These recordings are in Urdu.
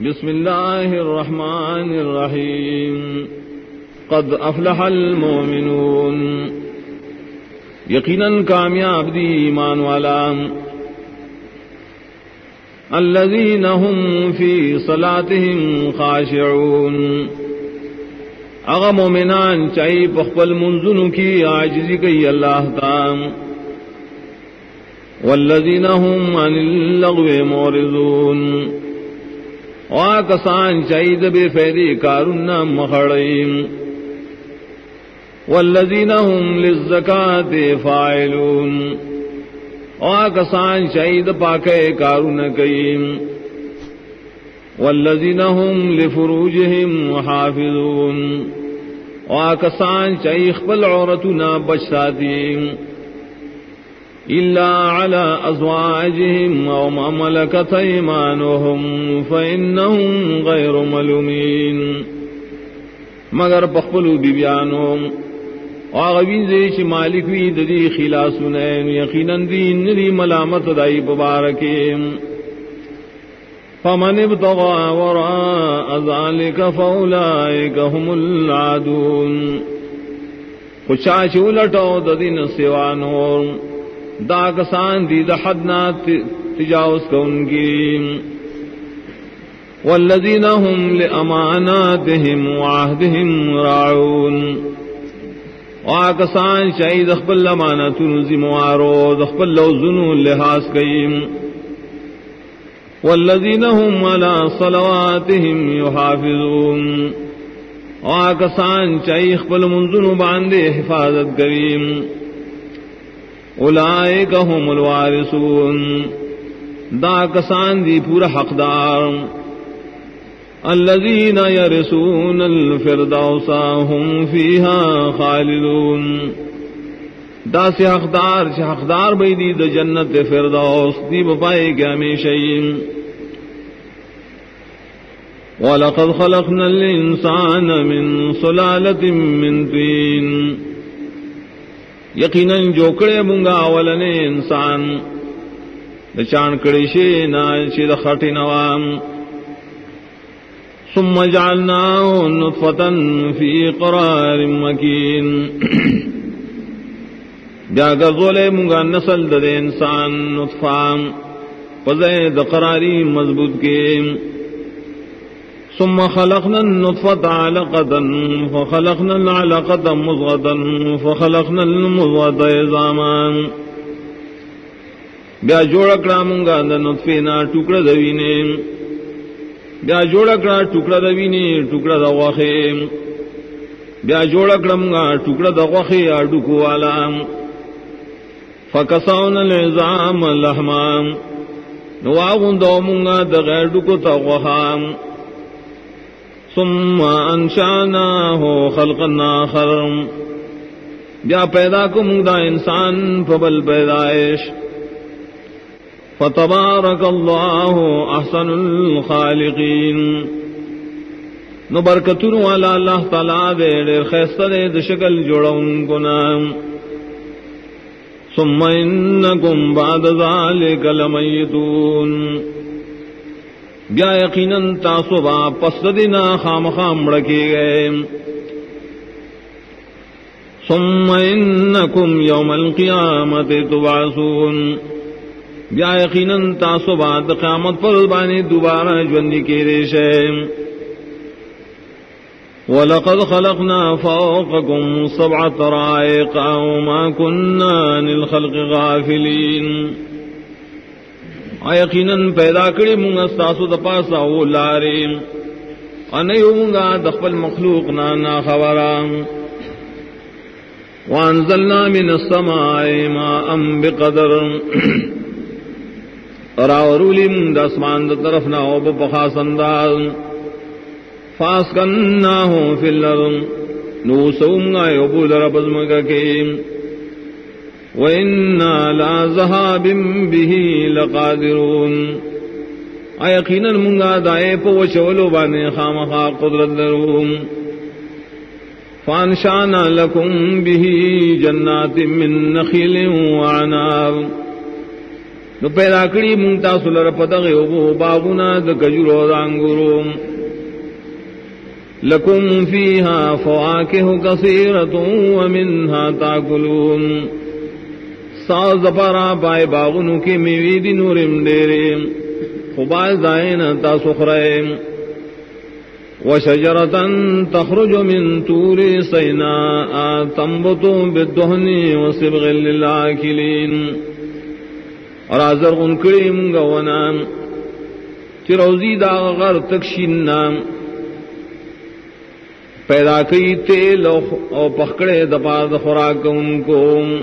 بسم اللہ الرحمن الرحیم قد افلح المؤمنون یقیناً کامیاب دی ایمان والا الذین هم فی صلاتهم خاشعون اغا مومنان چاہی پخپل منزنو کی عاجزی کی اللہ تعالی والذین هم عن اللغو معرضون وآکسان چاہی بے فیدی کارنا مخڑیم والذین هم للزکاة فاعلون وآکسان چاہی پاکے کارنا کیم والذین هم لفروجهم حافظون وآکسان چاہی خپل عورتنا بچساتیم الا على ازواجهم او ما ملكت ايمانهم فانهم غير ملومين مگر پخپلو بیبیانو واغوین زیش مالک وی دی خلاصنین یقینا دین دی ملامت دائی ببارکیم فمن ابتغى وراء ذلك فاولئك هم العادون خشاش الٹو ددین سوانور دا کسان دی دا حدنا تجاوز کون کی والذین هم لأماناتهم وعهدهم راعون واکسان شاید اخبر امانتون زموارو اخبر لوزنو لحاظ کئیم والذین هم على صلواتهم يحافظون واکسان شاید اخبر منزنو باندے حفاظت کریم اولئک هم الوارثون دا کسان دی پورا حقدار الذین یرثون الفردوس هم فیها خالدون دا سے حقدار بیدی دا جنت فردوس دی بپائے گا ہمیشہ وَلَقَدْ خَلَقْنَا الْإِنسَانَ مِنْ صُلَالَةٍ مِّن طِينٍ یقیناً جوکڑے منگا ولنے انسان چان کڑی شینا چید خٹی نوام ثم جعلناه نطفة في قرار مکین بیا گرزولے منگا نسل دے انسان نطفام پزید قراری مضبوط کے ثم خلقنا النطفة علقة فخلقنا العلقة مضغة فخلقنا المضغة عظاما بیا جوڑکڑا منگا دا نطفینا ٹکڑا دوینے بیا جوڑکڑا ٹکڑا دوینے ٹکڑا دا غوخے بیا جوڑکڑا منگا ٹکڑا دا غوخے اڈکو والا فکسونا العظام لحما نواغن دو منگا دا غیر ڈکو تا غوخام ثم انشاناه خلقا آخر بیا پیدا کو منگدا انسان فبل پیدائش فتبارک اللہ احسن الخالقین نو برکتون والا اللہ تعالی دے خیستہ دے شکل جوڑون کو نام ثم انکم بعد ذالک لمیتون بیا یقیناً تاسوبا پس دینا خام خام رکھے گئے ثم انکم یوم القیامت تبعثون بیا یقیناً تاسوبا قیامت پر بانی دوبارہ جوندی کے ریشے وَلَقَدْ خَلَقْنَا فَوْقَكُمْ سَبْعَ طَرَائِقَ وَمَا كُنَّا عَنِ الْخَلْقِ غَافِلِينَ یقیناً پیدا کری منگا ستاسو دا پاسا او لاریم انیو منگا دخپل مخلوق نانا خبرام وانزلنا من السماء ماء بقدر راورولی من دا اسمان دا طرفنا او بپخاس انداز فاسکناہو فی الارض نوسو منگا یوبو لربزمگا کیم وَإِنَّا لَا ذَهَابٍ بِهِ لَقَادِرُونَ یقیناً منگا دائے پوچولو بانے خامخا قدرت دروم فَانشَانَا لَكُمْ بِهِ جَنَّاتٍ مِّن نَخِيلٍ وَعَنَابٍ نو پیدا کری مونږ تاسو لره په دغه اوبو باغونه د کجورو د انګورو لکم فیها فواکه کثیرة ومنها تاکلون ساز پارا پائے باغونو کی میوی دی نورم ڈیرے خباز دائن تاسو خرائم وشجرة تخرج من طور سیناء تنبت بالدهن وصبغ للآکلین اور آزر غنکڑی منگونا چروزی دا غر تکشیننا پیدا کی تیل او پخڑے دپار د خوراک ان کو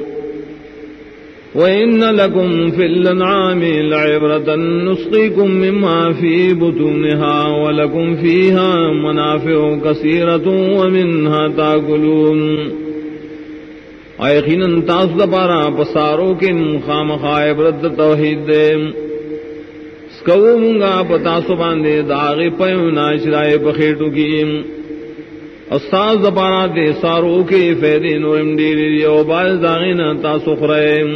وَإِنَّ لَكُمْ فِي الْأَنْعَامِ لَعِبْرَةً نُسْقِيكُم مِّمَّا فِي بُطُونِهَا وَلَكُمْ فِيهَا مَنَافِعُ كَثِيرَةٌ وَمِنْهَا تَأْكُلُونَ یقیناً تاسو دپارا پسارو کے خامخا عبرت توحید دے سکو مونگا پتاسو باندے داغی پیو ناشرائے بخیٹو کی استاذ دپارا دے سارو کے فیدے نورم ڈیری او باز داغین تاسو خرائم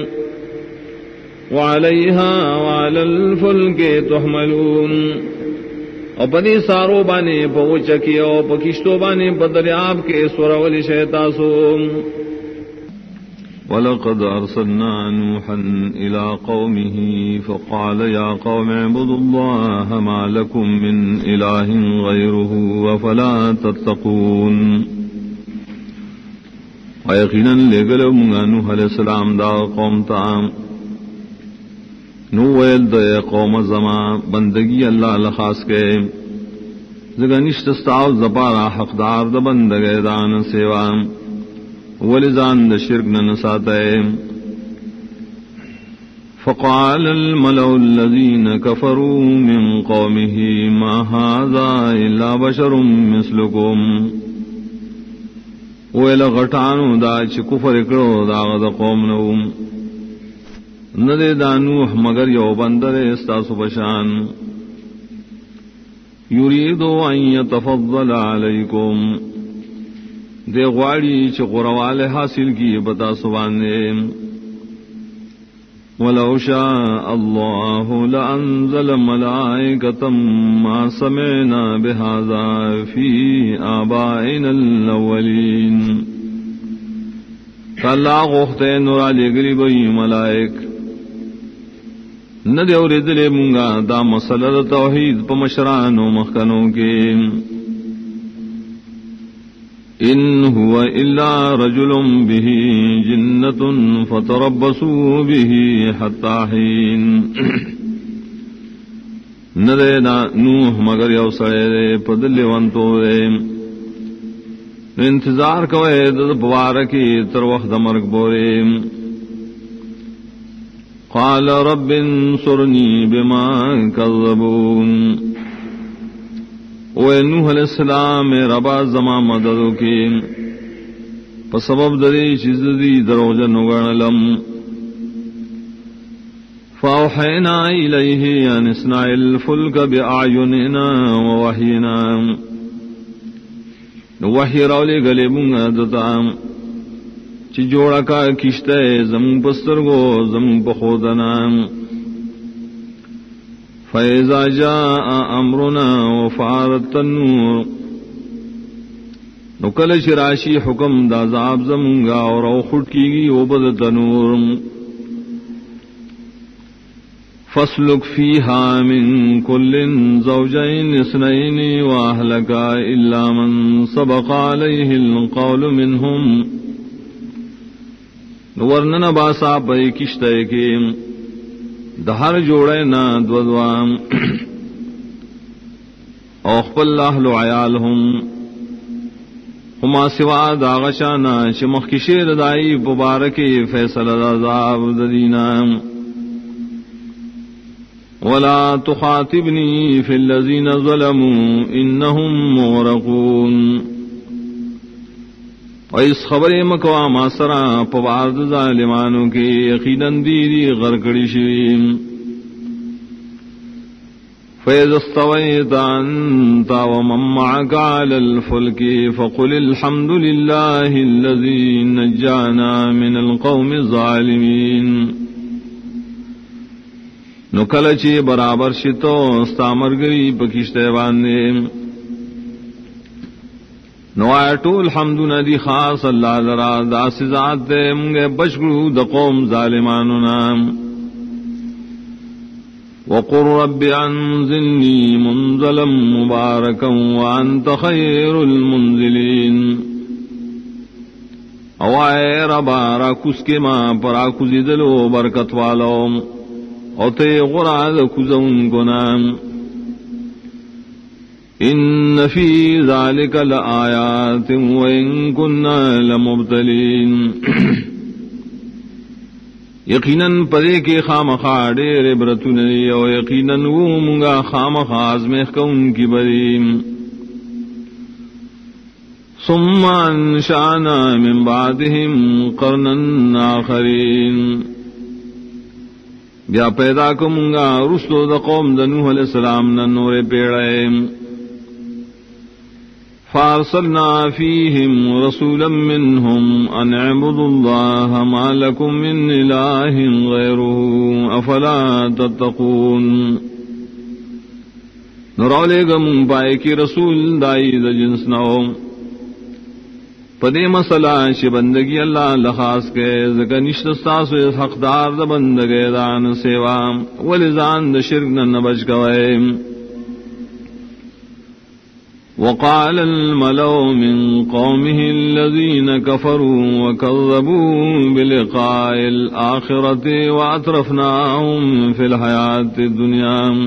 وعلیہا وعلی الفلک تحملون او پدی سارو بانے پوچکی او پکشتو بانے پدریاب کے سورولی شیطاسو وَلَقَدْ أَرْسَلْنَا نُوحًا إِلَىٰ قَوْمِهِ فَقَالَ يَا قَوْمِ اعْبُدُوا اللَّهَ مَا لَكُم مِّنْ إِلَٰهٍ غَيْرُهُ أَفَلَا تَتَّقُونَ وَيَقِينًا لَّقَدْ أَرْسَلْنَا نُوحًا عَلَيْهِ السَّلَامُ دا قوم تام نو ویل دے قوم زما بندگی اللہ لخاص کے زگنشت استاو زبارا حقدار دا بندگی دان سیوام ولزان د شرک نہ ساتئے فقال الملأ الذين كفروا من قومه ما هذا الا بشر مثلكم ویل غټانو دا چې کفر کړو دا د قوم نو نه دې دانو مگر یو بندر استاسو بشان يريد ان يتفضل عليكم دے غواړي چې غروال حاصل کی بتا سبحانه ولو شاء الله لانزل ملائکۃ ما سمعنا بهذا في آبائنا الاولین کلا غوخته نور علی غریبی ملائک نه دی اوریدلې مونږه دا مسله توحید په مشرانو مخکنو کې ان هو الا رجل به جنة فتربصوا به حتى حين نرینا نوح مگر یو سړی په دلی وانتو انتظار کوي د بوارکی تر وخت د مرګ پورې قال رب انصرني بما كذبون او نوح علیہ السلام ربا زما مددو کی په سبب دری چیز دی دروغجن وګڼلم فاوحینا الیہ ان اصنع الفلک باعیننا ووحینا وحی راولی گلی مونگا دتا چی جوڑا کا کشتے زمون پسترگو زمون پخودنا فَإِذَا جَاءَ أَمْرُنَا وَفَارَتْ النُّورُ نکل شراشی حکم دا عذاب زمونگا اور او خود کیگی وبد تنور فَاسْلُكْ فِيهَا مِن كُلٍّ زَوْجَيْنِ اثْنَيْنِ وَأَهْلَكَ إِلَّا مَن سَبَقَ عَلَيْهِ الْقَوْلُ مِنْهُمْ ورنن باسا پئی کشتے کے دہر جوڑے نا دودوام او خپل اهل عیالهم ہما سوا داغشانا چمخ کشیر دائی مبارکی فیصل عذاب ددینا ولا تخاطبنی فی الذین ظلموا انہم مغرقون اس خبر مکوا ماسرا پوارد ظالمانوں کے یقیناً دیری غرقڑی شویم فَإِذَا اسْتَوَيْتَ أَنْتَ وَمَن مَّعَكَ عَلَى الْفُلْكِ فَقُلِ الْحَمْدُ لِلَّهِ الَّذِي نَجَّانَا مِنَ الْقَوْمِ الظَّالِمِينَ نو کلچی برابر شتو استامرگری پکشتے باندے نو آیتو الحمد ندی خاص اللہ لرا داس ذات دے منگے بشکرو دا قوم ظالمانونا وقل رب انزلنی منزلا مبارکا وانت خیر المنزلین اوائے ربا راکس کے ماں پر آکوزی دلو برکت والو او تے غراد کزون کنام ان فی ذالک لآیات وان کننا لمبتلین یقیناً پدے کے خامخا ڈیر عبرتنی او یقیناً وہ منگا خامخا آزمیخ کون کی بریم ثم انشانا من بعدهم قرنا آخرین بیا پیدا کمگا رسلو دا قوم دا نوح علیہ السلام نور پیڑے فارسلنا فیہم رسولا منہم ان اعبدوا اللہ ما لکم من الہ غیرہ افلا تتقون نرولے گم پائے کی رسول دائی دا جنس نو پدے مسئلہ چھ بندگی اللہ لخاص کے ذکر نشتستاس و حقدار دا بندگی دان سیوا ولزان دا شرک نبج کوئے وقال الملو من قومه الذين كفروا وكذبوا بلقاء الآخرة وأترفناهم في الحياة الدنيا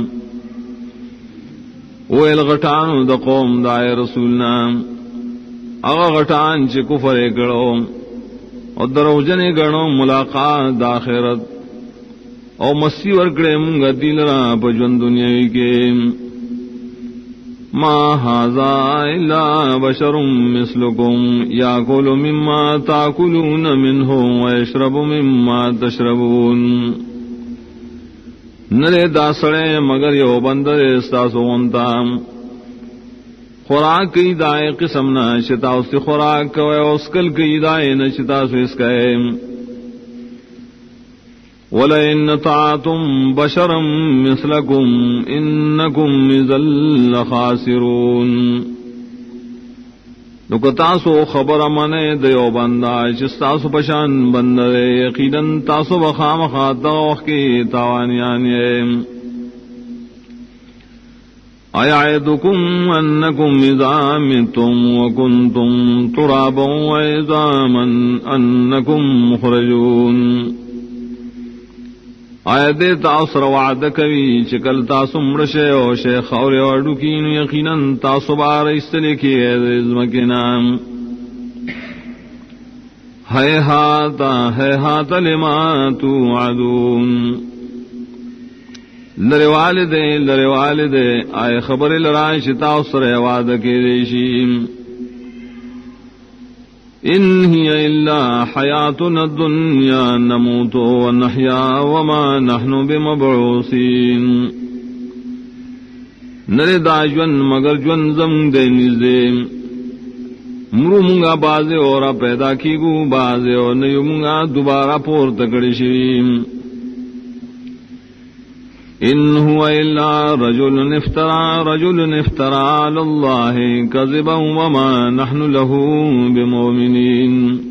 ويلغتان دا قوم دائے رسولنا اغا غٹان چی کفر گڑو اور دروجن گڑو ملاقات داخرت او مسی ورکڑے منگا دیل را پجون دنیاوی کے ما هذا الا بشر مثلکم یاکل مما تاکلون منہ ویشرب مما تشربون نرے داسڑے مگر یو بندر استاسو غنتام خوراک کی دائے قسم نہ شتا اس کی خوراک کوئے اسکل کی دائے نہ شتا سو اس کہے وَلَئِنَّ طَاعَتُمْ بَشَرًا مِثْلَكُمْ إِنَّكُمْ إِذًا لَخَاسِرُونَ نو تاسو خبر منے دیو بندہ چستاسو پشان بندے یقیناً تاسو بخام خاطاوخ کی تاوانیان أَيَعِدُكُمْ أَنَّكُمْ إِذَا مِتُمْ وَكُنْتُمْ تُرَابًا وَعِظَامًا أَنَّكُمْ مُخْرَجُونَ آیا دے تاثر وعد کبھی چکل تاسو مرشے او شیخ اور اڈوکین یقیناً تاسو بار استلے کی عزمکنام ہیہات لما توعدون لرے والدے آئے خبر لرائے شتا سر وعد کے ریشیم ان ہی الا حیاتنا الدنیا نموت ونحیا وما نحن بمبعوثین نرے دا جون مگر جون زم دے نزدے مرو منگا بازے اور پیدا کی گو بازے اور نیو منگا دوبارہ پور تکڑی شویم ان هو الا رجل افترى على الله كذبا وما نحن له بمؤمنين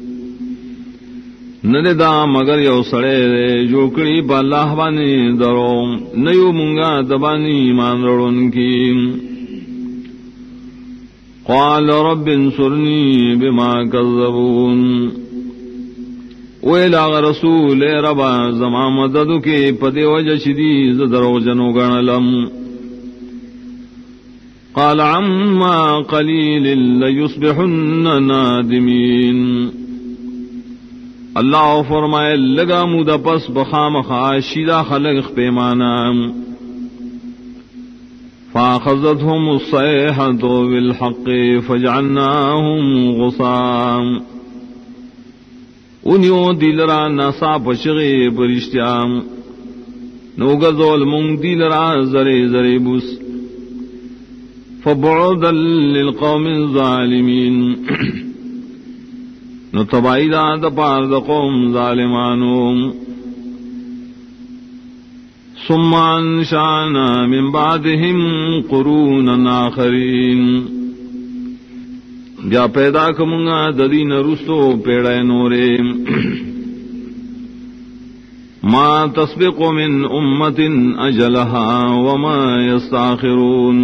ندا مگر یو سڑے جو کڑی با اللہ بانی درو نیو منگا دبانی ایمان رڑن کی قال رب انصرنی بما كذبون ویلاغ رسول ربا زما مددو کے پدے وجہ شدید درو جنو گنلم قال عما قلیل لیصبحن نادمین اللہ فرمائے لگا مودا پس بخام خاشیدہ خلق پیمانا فاخذتهم الصیحة بالحق فجعلناهم غصام انیو دیلرا ناسا پشغی پرشتیام نوگزول منگ دیلرا زرے زرے بس فبعدا للقوم الظالمین نو تبائی دا پار دا قوم ظالمانو ثم انشأنا من بعدهم قرونا آخرین بیا پیدا کمونگا ددین رسو پیڑے نورے ما تسبق من امت اجلها وما يستاخرون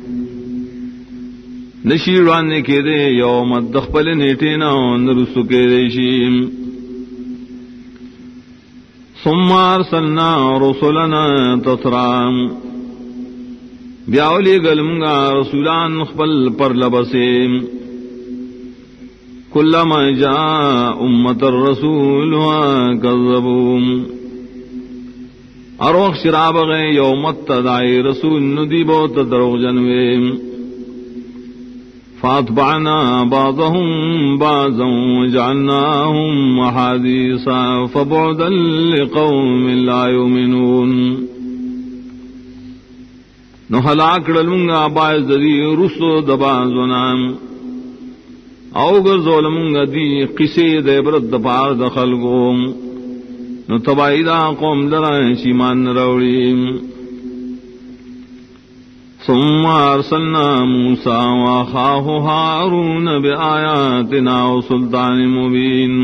نشیروانے کے دے یوم دخپل نیٹینا نرسو کے دیشیم ثم ارسلنا رسلنا تترام بیاولی گلمگا رسولان خپل پر لبسیم کلما جاء امت الرسول کذبوم اروخ شراب گئے یومت تدائی رسول ندیبو تدروغ جنویم فاتبعنا بعضهم بعضا وجعلناهم احاديثا فبعدا لقوم لا يؤمنون نو ہلاک ڈلمنگا باعث دی رسو دبازونام او گرزولمنگا دی قصے دے برد دپار دخل گوم نو تبائیدا قوم درائیں شیمان روڑیم ثم ارسلنا موسى واخاه هارون بآياتنا وسلطان مبين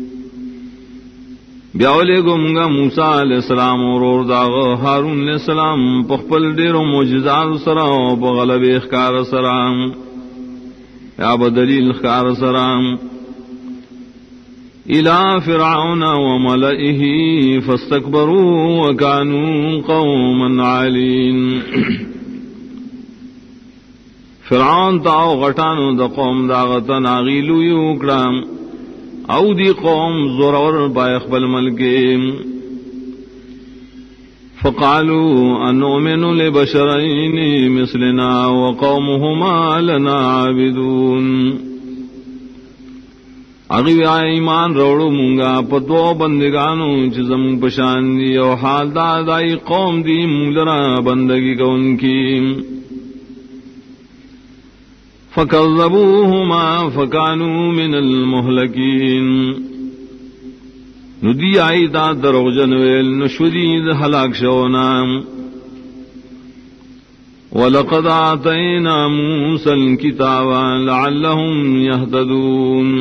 بیاولے گمگا موسیٰ علیہ السلام اور داغ ہارون علیہ السلام پخپل دیر و معجزات سرام بغلب اخکار سرام یا بدلیل اخکار سرام الى فرعون وملئه فاستكبروا وكانوا قوما عالين فرعون تاو غٹانو دا قوم داغتا ناغیلو یوکرام او دی قوم زورور بایخبل ملکیم فقالوا انؤمن لبشرین مثلنا وقومهما لنا عابدون اغیو ایمان روڑو مونگا پتو بندگانو چزم پشاندی او حال دادائی قوم دی مولرا بندگی کا ان کی فكذبوهما فكانوا من المهلكين ندی آئی دا دروغ جنویل نشودید ہلاک شونا وَلَقَدْ آتَيْنَا مُوسَى الْكِتَابَ لَعَلَّهُمْ يَهْتَدُونَ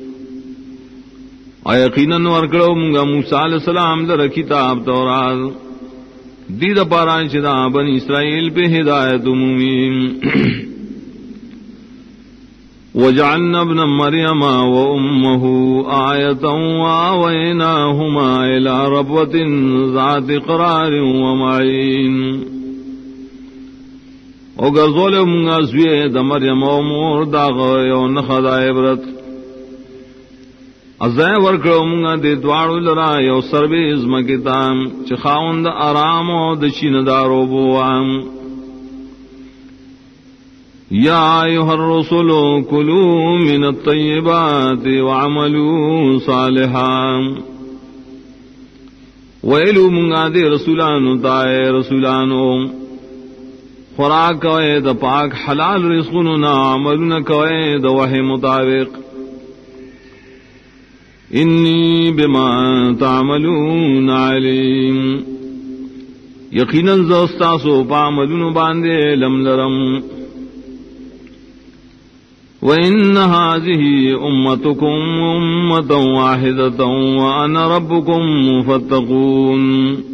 یقیناً ورکڑو منگا موسیٰ علیہ السلام در کتاب تورات دید پاران چدا بنی اسرائیل پہ ہدایت عمومیم وجعلنا ابن مريم وأمه آية وآويناهما إلى ربوة ذات قرار ومعين وغزول من أزوية دا مريم ومور داغ يونخ دا عبرت ازاي ورکڑو منگا دے دوارو لرا یو سربیز مکتام چخاون دا آرام و دشین دارو بوام یا ایها الرسل کلوا من الطیبات وعملوا صالحا ویلو منگا دے رسولانو تائے رسولانو خوراک کوئے دا پاک حلال رزقنو نا عملنا کوئے دا وحی مطابق انی بما تعملون علیم یقیناً زوستاسو پا عملونو باندے لم لرم وَإِنَّ هَذِهِ أُمَّتُكُمْ أُمَّةً وَاحِدَةً وَأَنَا رَبُّكُمْ فَاتَّقُونَ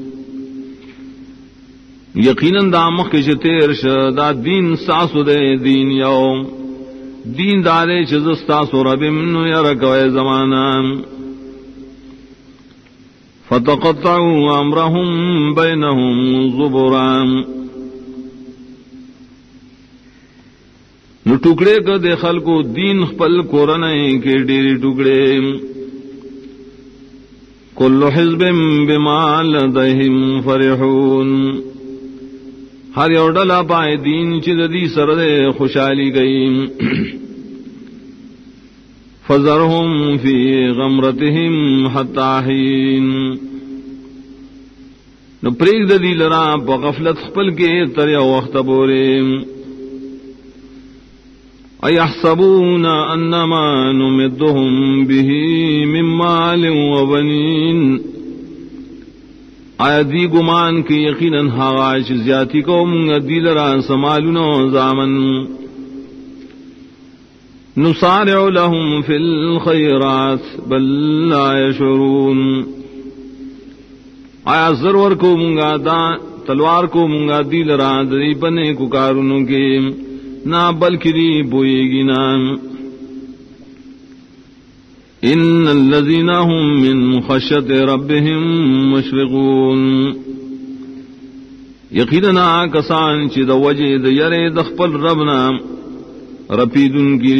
یقیناً دا مخکش تیرش دا دین ساسو دے دین یوم دین دارے چزستاسو رب منو یرکوئے زمانا فَتَقَطَّعُوا أَمْرَهُمْ بَيْنَهُمْ زُبُرًا نو ٹکڑے کا دے خلقو دین خپل کورنے کے ڈیری ٹکڑے کل حزب بما لدیہم فرحون ہر یو ڈلا پائے دین چدی سردے خوشحالی گئی فذرہم فی غمرتہم حتی حین نو پریگ دی لرا پا غفلت خپل کے تریا وقت بورے ایحسبون انما نمدهم به من مال وبنین آیا دی گمان کی یقیناً ہاغاش زیادی کو منگا دی لرا سمالنا زامن نسارع لهم فی الخیرات بل لا یشعرون آیا ضرور کو منگا دا تلوار کو منگا دی لرا دی بنے کو کارنوں کے نہ بلکہ دی بوئے گی نا ان الذين هم من خشية ربهم مشفقون یقینا کسان چې د وجه د یری د خپل ربنا رپیدن کی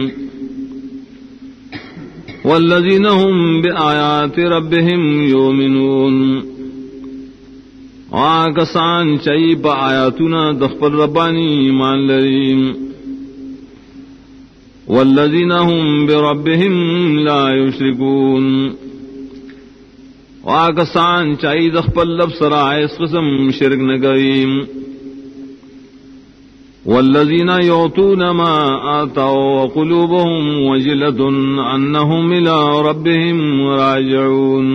والذین هم بآیات ربهم یؤمنون کسان چې په آیاتنا د خپل ربانی ایمان لري والذین هم بربهم لا یشرکون کسان چې د خپل رب سره اس قسم شرک نه کوي والذین یعطون ما آتوا وقلوبهم وجلة انهم الى ربهم راجعون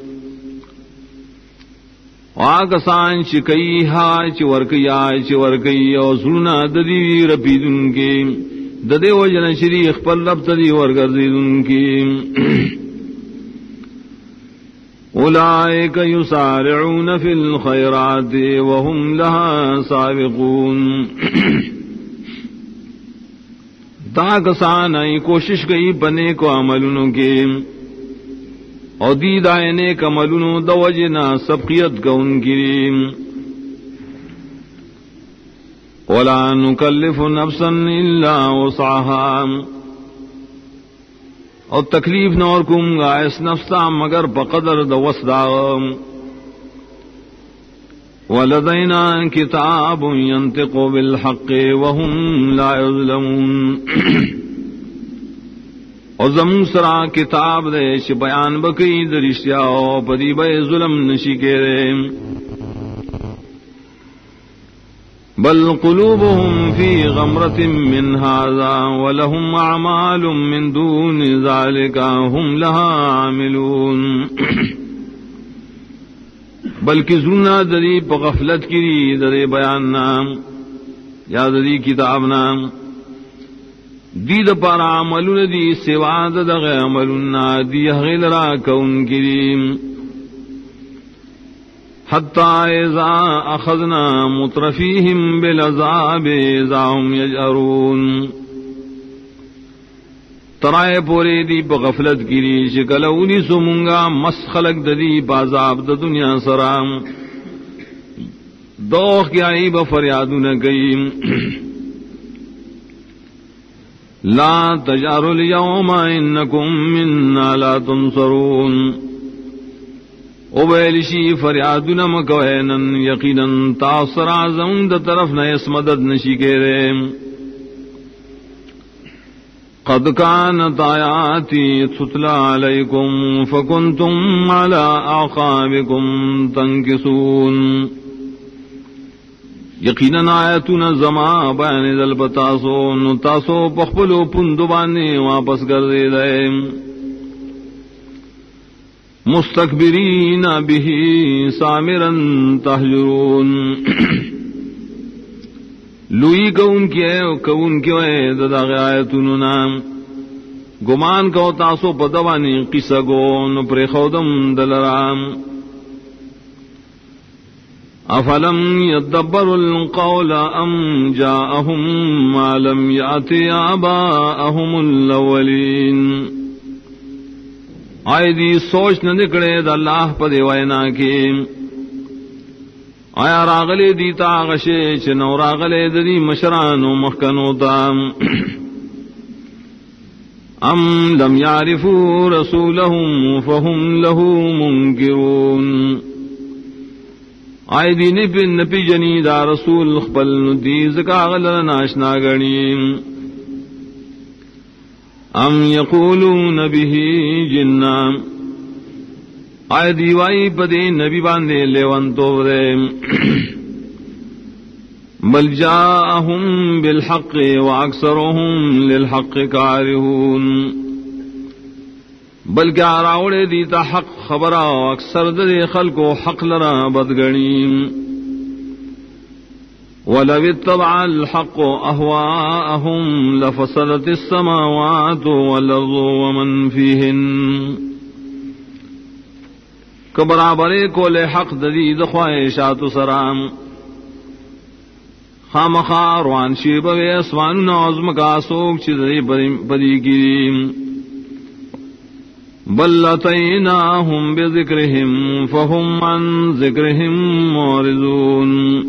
کسان چې کوي چې ورکي او زړه د دې رپیدونکي د دې وجنه شری خپل رب ته دی ورګرځیدونکي اولئک یسارعون فی الخیرات وهم لها سابقون دا کسان ای کوشش کئی بنے کو عملونوں کے اور دی دائنے کملونوں د وجنا سبقیت کا ان کی ولا نکلف نفسا الا وسعها اور تکلیف نہ اور کم گا اس نفسا مگر بقدر د وسدا ولدینا کتاب ينطق بالحق وهم لا يظلمون اور زمون سرا کتاب دے چ بیان بکی درشیا او پدی بے ظلم نشی کے رے بل قلوبهم في غمرة من هذا ولهم أعمال من دون ذلك هم لها عاملون بلکہ زنا دری پا غفلت کی دری بیان نام یا دری کتاب نام دید پارا عملون دی سوا دغ عملون دی غیل را کون کریم حتى إذا أخذنا مترفيهم بالعذاب إذا هم يجأرون ترائے پورے دی بغفلت گری شکلونی سمونگا مس خلق ددی بازاب د دنیا سرام دوخ کی آئی بفریادون گئیم لا تجاروا اليوم إنكم منا لا تنصرون اوبیلشی فریاد نمکوینن یقیناً تاثر آزم دا طرف نیس مدد نشی کے رے قد کانت آیاتی تتلا علیکم فکنتم علی اعقابکم تنکسون یقیناً آیتنا زما بیان دل بتاسو نتاسو پخبلو پندبانے واپس کر دے دے مستکبرین به سامرا تہجرون لوئی کون کی ددا آیتن نام گمان کو تاسو پدوانی قصہ گون پر خودم دلرام افلم یدبر القول ام جاءهم ما لم یأت آباءهم الاولین آئے دی سوچ نہ نکڑے دا اللہ پا دیوائنا کی آیا راغلے دیتا غشے چنو راغلے دی مشرانو مخکنو تام ام لم یعرفوا رسولهم فهم له منکرون آئے دی نپی جنی دا رسول خپل ندیز کاغل ناشنا گنیم ام یقولون به جنہ آئے دیوائی پدے نبی باندے لیون تو دے بل جاءہم بالحق واکثرہم للحق کارہون بلکہ آراوڑے دیتا حق خبرا اکثر دے خلق و حق لرا بدگنیم وَلَوِ اتَّبَعَ الْحَقُّ أَهْوَاءَهُمْ لَفَسَدَتِ السَّمَاوَاتُ وَالْأَرْضُ وَمَنْ فِيهِنَّ کبرابرے کولے حق ددید خواہشات سرام خامخا روان شیبوے اسوان نازم کا سوک چیزی پدی گریم بل اتیناہم بذکرہم فہم عن ذکرہم معرضون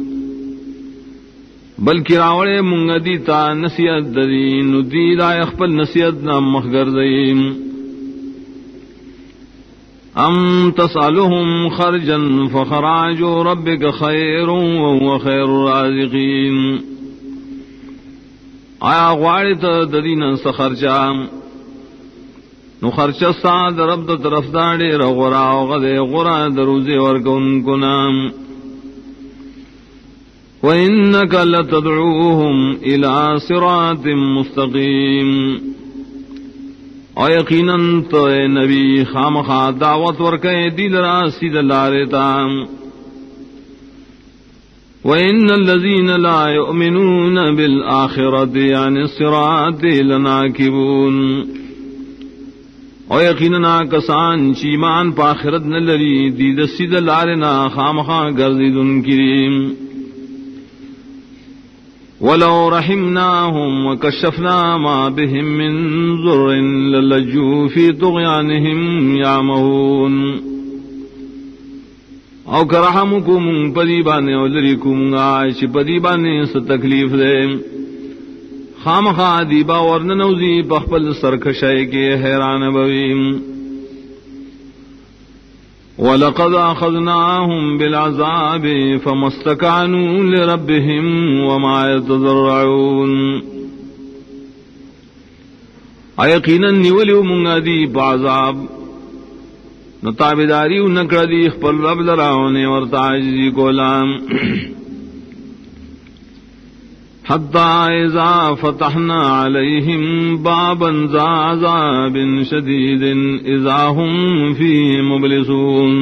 بلکہ راوڑے منگ دیتا نصیحت دین دید آئے اخپل نصیحت نام مخگر دیم ام تسألهم خرجا فخراج ربك خیر وهو خیر الرازقین آیا غوارت ددین سخرچا نو خرچا ساد رب دا طرف داڑے رغرا وغدے غرا دروزے ورکن کنام وَإِنَّكَ لَتَدْعُوهُمْ إِلَى صِرَاطٍ مُسْتَقِيمٍ اور یقیناً تو اے نبی خامخا دعوت ورکے دل راسی دلارتا وَإِنَّ الَّذِينَ لَا يُؤْمِنُونَ بِالْآخِرَةِ عَنِ الصِّرَاطِ لَنَاكِبُونَ اور یقیناً کسان چیمان پاخرت نلری دید سید لارنا خامخا گرددن کریم وَلَوْ رَحِمْنَاهُمْ وَكَشَّفْنَا مَا بِهِمْ مِنْ ضُرٍّ لَلَّجُّوا فِي طُغْيَانِهِمْ يَعْمَهُونَ او کرحمکم پدیبانے اولریکم آئیچ پدیبانے ستکلیف دے خامخا دیبا ورننوزی پخپل سرکشائے کے حیران بویم وَلَقَدْ أَخَذْنَاهُمْ بِالْعَذَابِ فَمَا اسْتَكَانُوا لِرَبِّهِمْ وَمَا يَتَضَرَّعُونَ یقیناً نیولیو منگا دی بعذاب نتابداری نکڑ دی خپل رب لراؤنے ورتعجزی کولام حَتَّى إِذَا فَتَحْنَا عَلَيْهِمْ بَابًا ذَا عَذَابٍ شَدِيدٍ إِذَا هُمْ فِيهِ مُبْلِسُونَ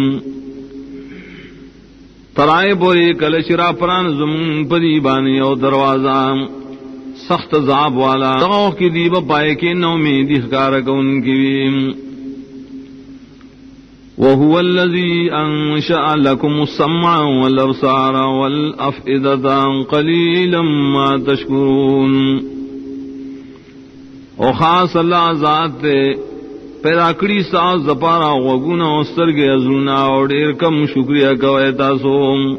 ترائے بوری کلشرا پران زمون پدی بانی او دروازہ سخت عذاب والا دغاو کی دیب پائے کے نومی دہکارک ان کی وَهُوَ الَّذِي أَنشَأَ لَكُمُ السَّمْعَ وَالْأَبْصَارَ وَالْأَفْئِدَةَ قَلِيلًا مَا تَشْكُرُونَ او خاص اللہ ذات تے پیدا کری ساز زپارا وگونا استرگے ازلنا اور دیر کم شکریہ کوئے تاسو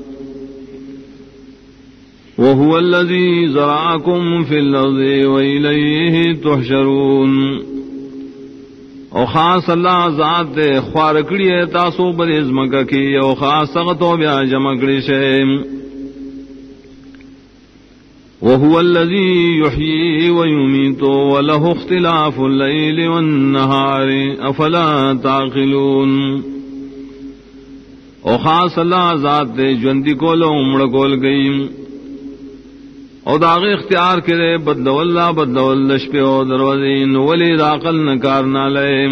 وَهُوَ الَّذِي زَرَعَكُمْ فِي الْأَرْضِ وَإِلَيْهِ تُحْشَرُونَ او خاص اللہ ذات خوار کڑی ہے تاسو بر ازمکا کی او خاص سغتو بیا جمع کڑی شیم وَهُوَ الَّذِي يُحْيِي وَيُمِيتُ وَلَهُ اخْتِلَافُ اللَّيْلِ وَالنَّهَارِ أَفَلَا تَعْقِلُونَ او خاص اللہ ذات جوندی کولو امڑ کول گئی او داغ اختیار کرے بدلو اللہ بدلو اللہ شپے او دروازین ولی داقل نکار نالے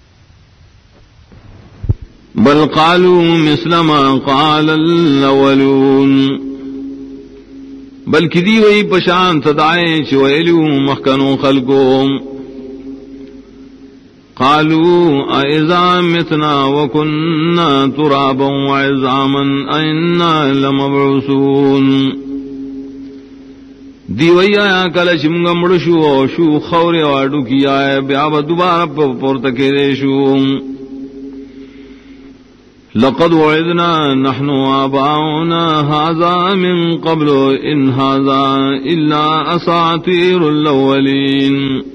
بل قالوا مثل ما قال الاولون بلکہ دی وہی پشان تدائیں چویلو مخکنو خلقو قالوا اذا متنا وكنا ترابا وعظاما انا لمبعوثون دیوئی آیا کلچ منگا مڑشو او شو خوری واڈو کی آئے بیابا دوبارہ پورتکے شو لقد وعدنا نحن آباؤنا هذا من قبل ان هذا الا اساطیر الاولین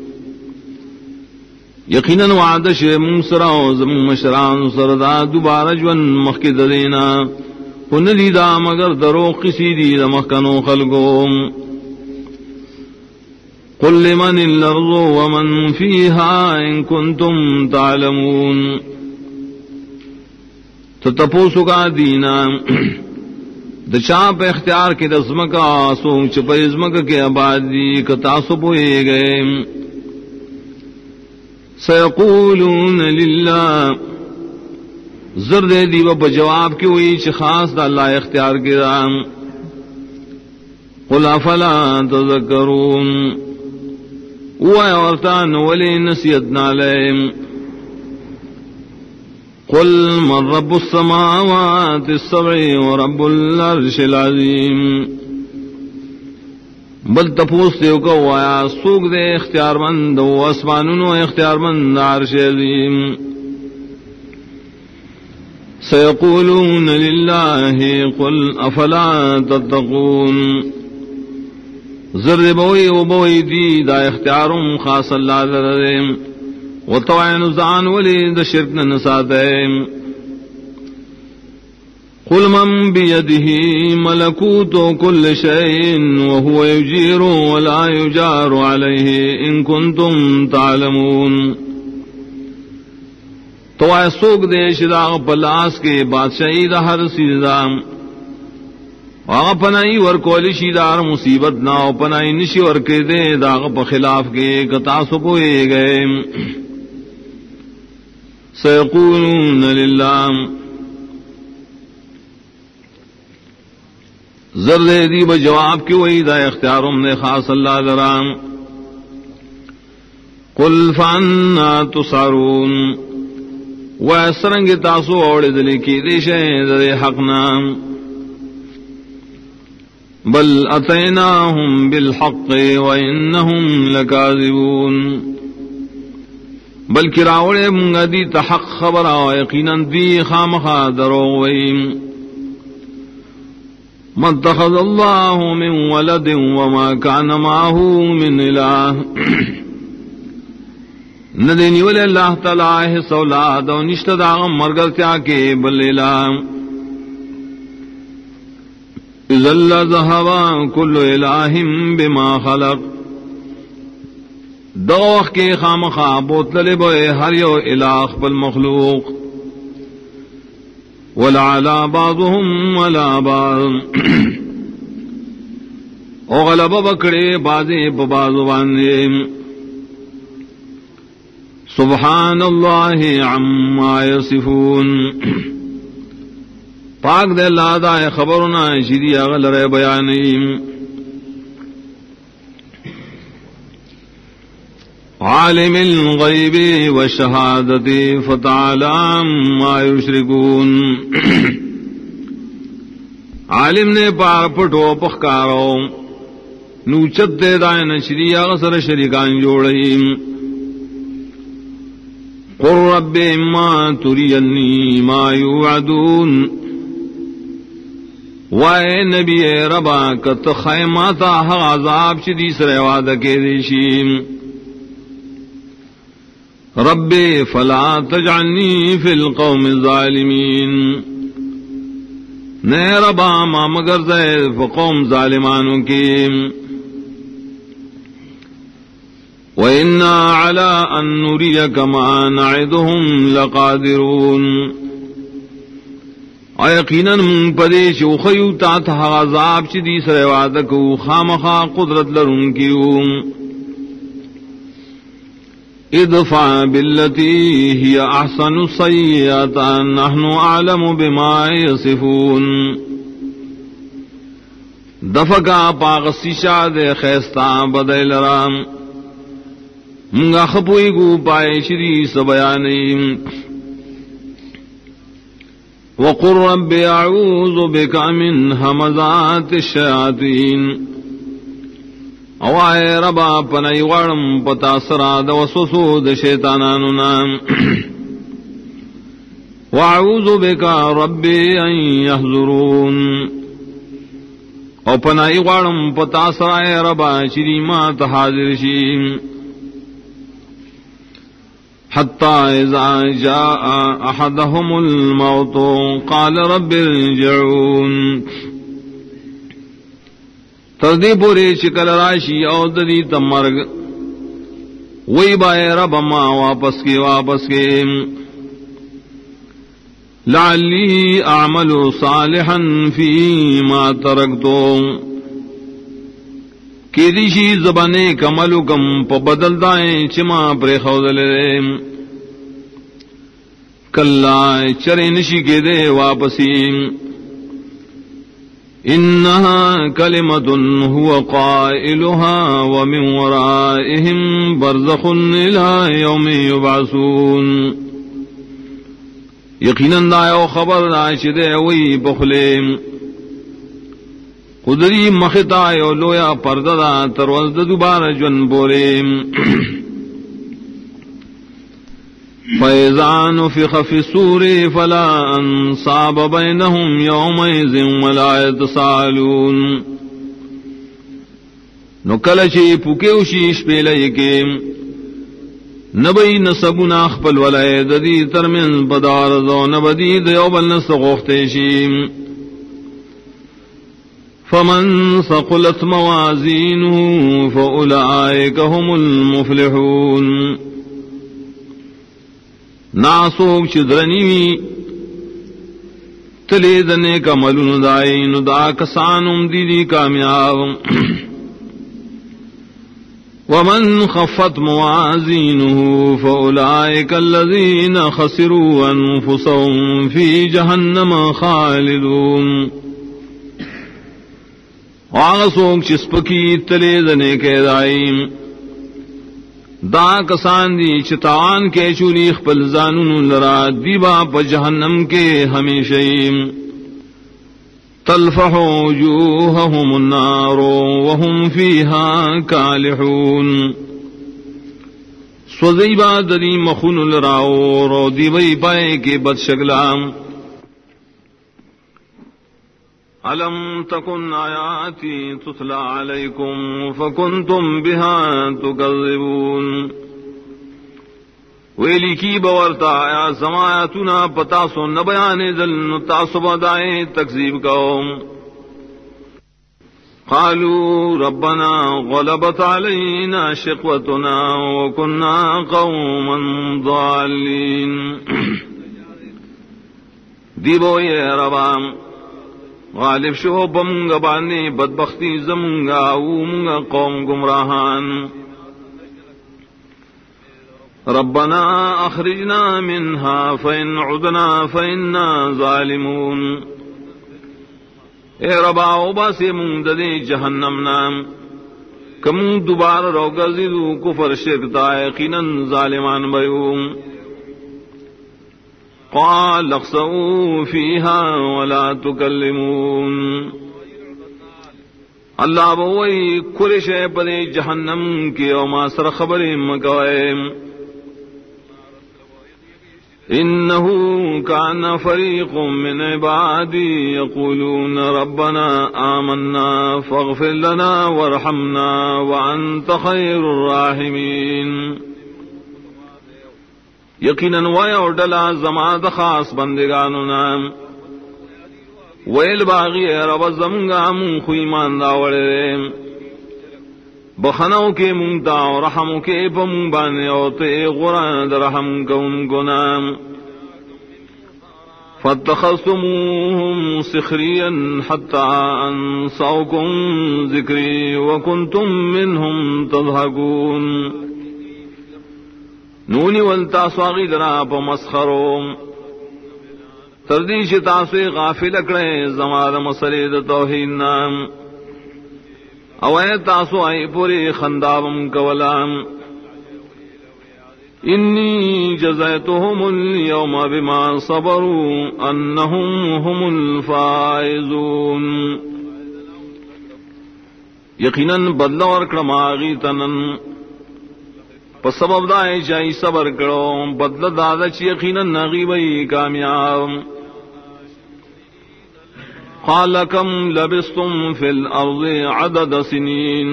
یقیناً وعدش منصرا و زمون مشران سردا دوبارہ جون مخکد دینا پندیدہ مگر درو قسی دید مخکنو خلقوم قل لمن الارض ومن فيها ان كنتم تعلمون تتپوسو کا دینا دچا پہ اختیار کے دسمکا سوچ پہ ازمک کے آبادی کتاسو پوئے گئے سیقولون للہ زرد دیو بجواب کی ہوئی چھ خاص دا اللہ اختیار کی رام قل افلا تذکرون اوائے ورطان ولی نسیت نالیم قل من رب السماوات السبع ورب العرش العظیم بل تپوس دیو کو وایا سوک دے اختیار مند و اسمانونو اختیار مند عرش عظیم سیقولون للہ قل افلا تتقون زرد بوئی و بوئی دی دا اختیارم خاص اللہ لرم و توعین زعان ولی دا شرکن نساتیم قل من بیده ملکوت کل شئین وهو یجیر ولا یجار علیہ ان کنتم تعلمون تو اے سوک دے شداغ پلاس کے بادشاہی دا ہر سیدام آغا پنائی ورکولی شیدار مصیبت ناو پنائی نشی ورکے دے داغ پا خلاف کے کتاسو پوئے گئے سیقولون للہ زرد دی بجواب کی وئی دا اختیارم نے خاص اللہ درام قل فانا تسعرون ویسرنگ تاسو اوڑے دلی کی دیشیں در حق نام بل اتیناہم بالحق وانہم لکاذبون بلکہ راوڑے منگا دی تحق خبر آو یقیناً دی خامخا دروغویم ما اتخذ اللہ من ولد وما کان معہو من الہ ندینی ولی اللہ تعالی سولاد و نشت داغم مرگرتیا کے بل الہ اذا لذهب كل الہ بما خلق دوخ کے خامخا بوتلے بوئے ہر یو الہ بالمخلوق ولعلا بعضهم ولا بعض او غلب بکڑے بازے ببازوانے سبحان اللہ عما یصفون پاک دے اللہ دا خبرنا شیدی اغل رے بیانیم عالم الغیب والشہادت فتعالی ما یشرکون عالم نے پار پٹو پخکارو نوچت دے دائن شیدی اغسر شریکان جوڑیم قل رب اما ترینی ما یوعدون وائے نبی ربا کت خیماتا حق عذاب چی سر وعدہ کے دیشیم رب فلا تجعلنی فی القوم الظالمین نئے ربا ما مگر زید فقوم ظالمانوں کی وَإِنَّا عَلَىٰ أَن نُّرِيَكَ مَا نَعِدُهُمْ لَقَادِرُونَ یقیناً من پدیش اخیو تا تھا عذاب چی دی سر وعدکو خامخا قدرت لرن کیو ادفع باللتی ہی احسن السیئتا نحن اعلم بما یصفون دفقا پاغسی شاد خیستا بدل رام منگا خپوئی گو پائے شری سبیانیم وقل رب اعوذ بك من همزات الشياطين اوائے ربا پنائی غرم پتا سرا د وسوسو د شیطانانو نام واعوذ بك رب ان يحضرون او پنائی غرم پتا سرا ربا چری ما حاضر شیم حتى إذا جاء أحدهم الموت قال رب ارجعون تردی پوری شکل راشی او ددی تمرگ وی بائے رب ما واپس کے لعلی اعمل صالحا فیما ترکتو کی دیشی زبانے کملو کم پا بدل دائیں چما پر خوضلے کلا چرے نشی کے دے واپسی انہا کلمت ہوا قائلها ومن ورائهم برزخ الى یوم یبعثون یقیناً دایو خبر دائش دے وی بخلیم قدری مختا یو لویا پرددا تروزد دوبارہ جن بولیم فَإِذَا نُفِخَ فِي الصُّورِ فَلَا أَنْصَابَ بَيْنَهُمْ يَوْمَئِذٍ وَلَا يَتَسَاءَلُونَ نو کلچی پوکیو شیش پیلئی کے نبی نسبنا خپل ولای ددی ترمن بدار دو نبدی دیو بل نسغوختشیم فمن ثقلت موازینه فأولئک هم المفلحون ناسوک چدرنیوی تلیدنے کا ملون دائین دا کسانم دیدی کامیاب ومن خفت موازینه فأولئک الذین خسروا انفسهم فی جہنم خالدون آغسوک چسپکی تلیدنے کے دائیم دا کسان دی چتان کے چولی خپل زانون لرا دیبا پا جہنم کے ہمیشہیم تلفح وجوہہم النار وهم فیہا کالحون سوزیبا دری مخون لراو رو دیبئی پائے کے بد شکلام أَلَمْ تَكُنْ آيَاتِي تُتْلَى عَلَيْكُمْ فَكُنْتُمْ بِهَا تُكَذِّبُونَ ویلی کی بورتا آیا سمایاتنا پتاسو نبیانے دل نتاسو بدائے تکذیب قوم قالوا ربنا غلبت علينا شقوتنا وكنا قوما ضالين دیبو یہ ربام غالب شو بمگا بانے بدبختی زمگا اومگا قوم گمراہان ربنا اخرجنا منها فإن عدنا فإنا ظالمون اے ربا اوبا سے منددے جہنم نام کم دوبارہ روگزیدو کفر شرکتا یقینا ظالمان بیوم قال اخسئوا فيها ولا تكلمون اللہ بوئی کل شے پدے جہنم کی وما سر خبر مکوئے انه كان فريق من عبادي يقولون ربنا آمنا فاغفر لنا وارحمنا وانت خير الراحمين یقیناً ویا ڈلا زمان خاص بندگانو نام ویل باغی رب زمگا من خوی ماندا وڑے بخنو کے منگتا و رحمو کے پمون بانے اوتے غران درحم کون گنام فاتخذتموهم سخریا حتی انسوکم ذکری وکنتم منهم تضحکون نونی ولتا سواغی درا پا مسخروم تردیش تاسوی غافل اکڑے زمار مسلید توحید نام اوائے تاسو آئی پوری خندابم کولام انی جزیتهم اليوم بما صبروا انہم هم الفائزون یقیناً بدلا اور کرماغی تنن پس سبب دائے چاہی صبر کرو بدل دادا چی یقیناً نغیبئی کامیاب قال کم لبستم فی الارض عدد سنین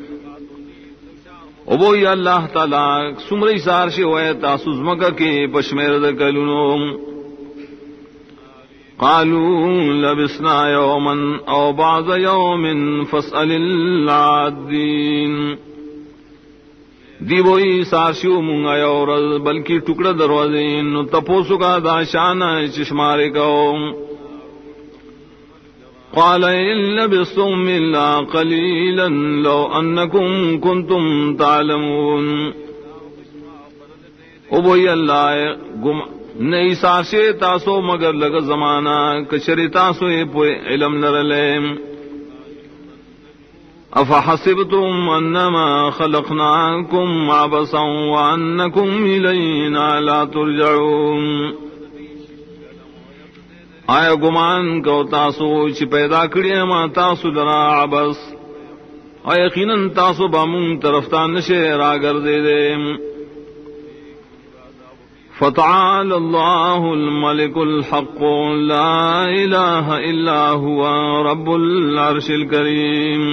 ابوی اللہ تعالی سمری سارشی ہوئے تاسوز مکہ کے پشمیر دکلونو قالوا لبسنا یوما او بعض یوم فاسأل العادین دیوئی سارشیو منگا یورز بلکی ٹکڑا دروازین نو تپوسو کا دا شانا چشمارے کو قال إن لبثتم إلا قليلا لو أنكم كنتم تعلمون. او بوئی اللہ نہیں ساسے تاسو مگر لگ زمانہ کچری تاسو پوئے علم لرلیم. افحسبتم انما خلقناكم عبثا وانكم الینا لا ترجعون. آیا گمان کو تاسو چی پیدا کری ما تاسو لرا عبث آیا یقیناً تاسو بامون طرفتان نشے راگر دے دے. فتعال اللہ الملک الحق لا الہ الا هو رب العرش الکریم.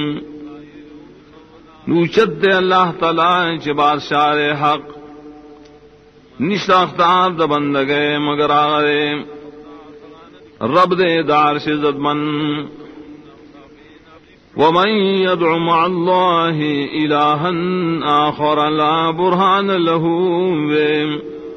نوچت دے اللہ تعالی چی بادشاہ حق نشتا اختار دا بندگے مگر آگرے رب دے دار سے عزت من. ومن يدع مع الله إلها آخر لا برهان له به.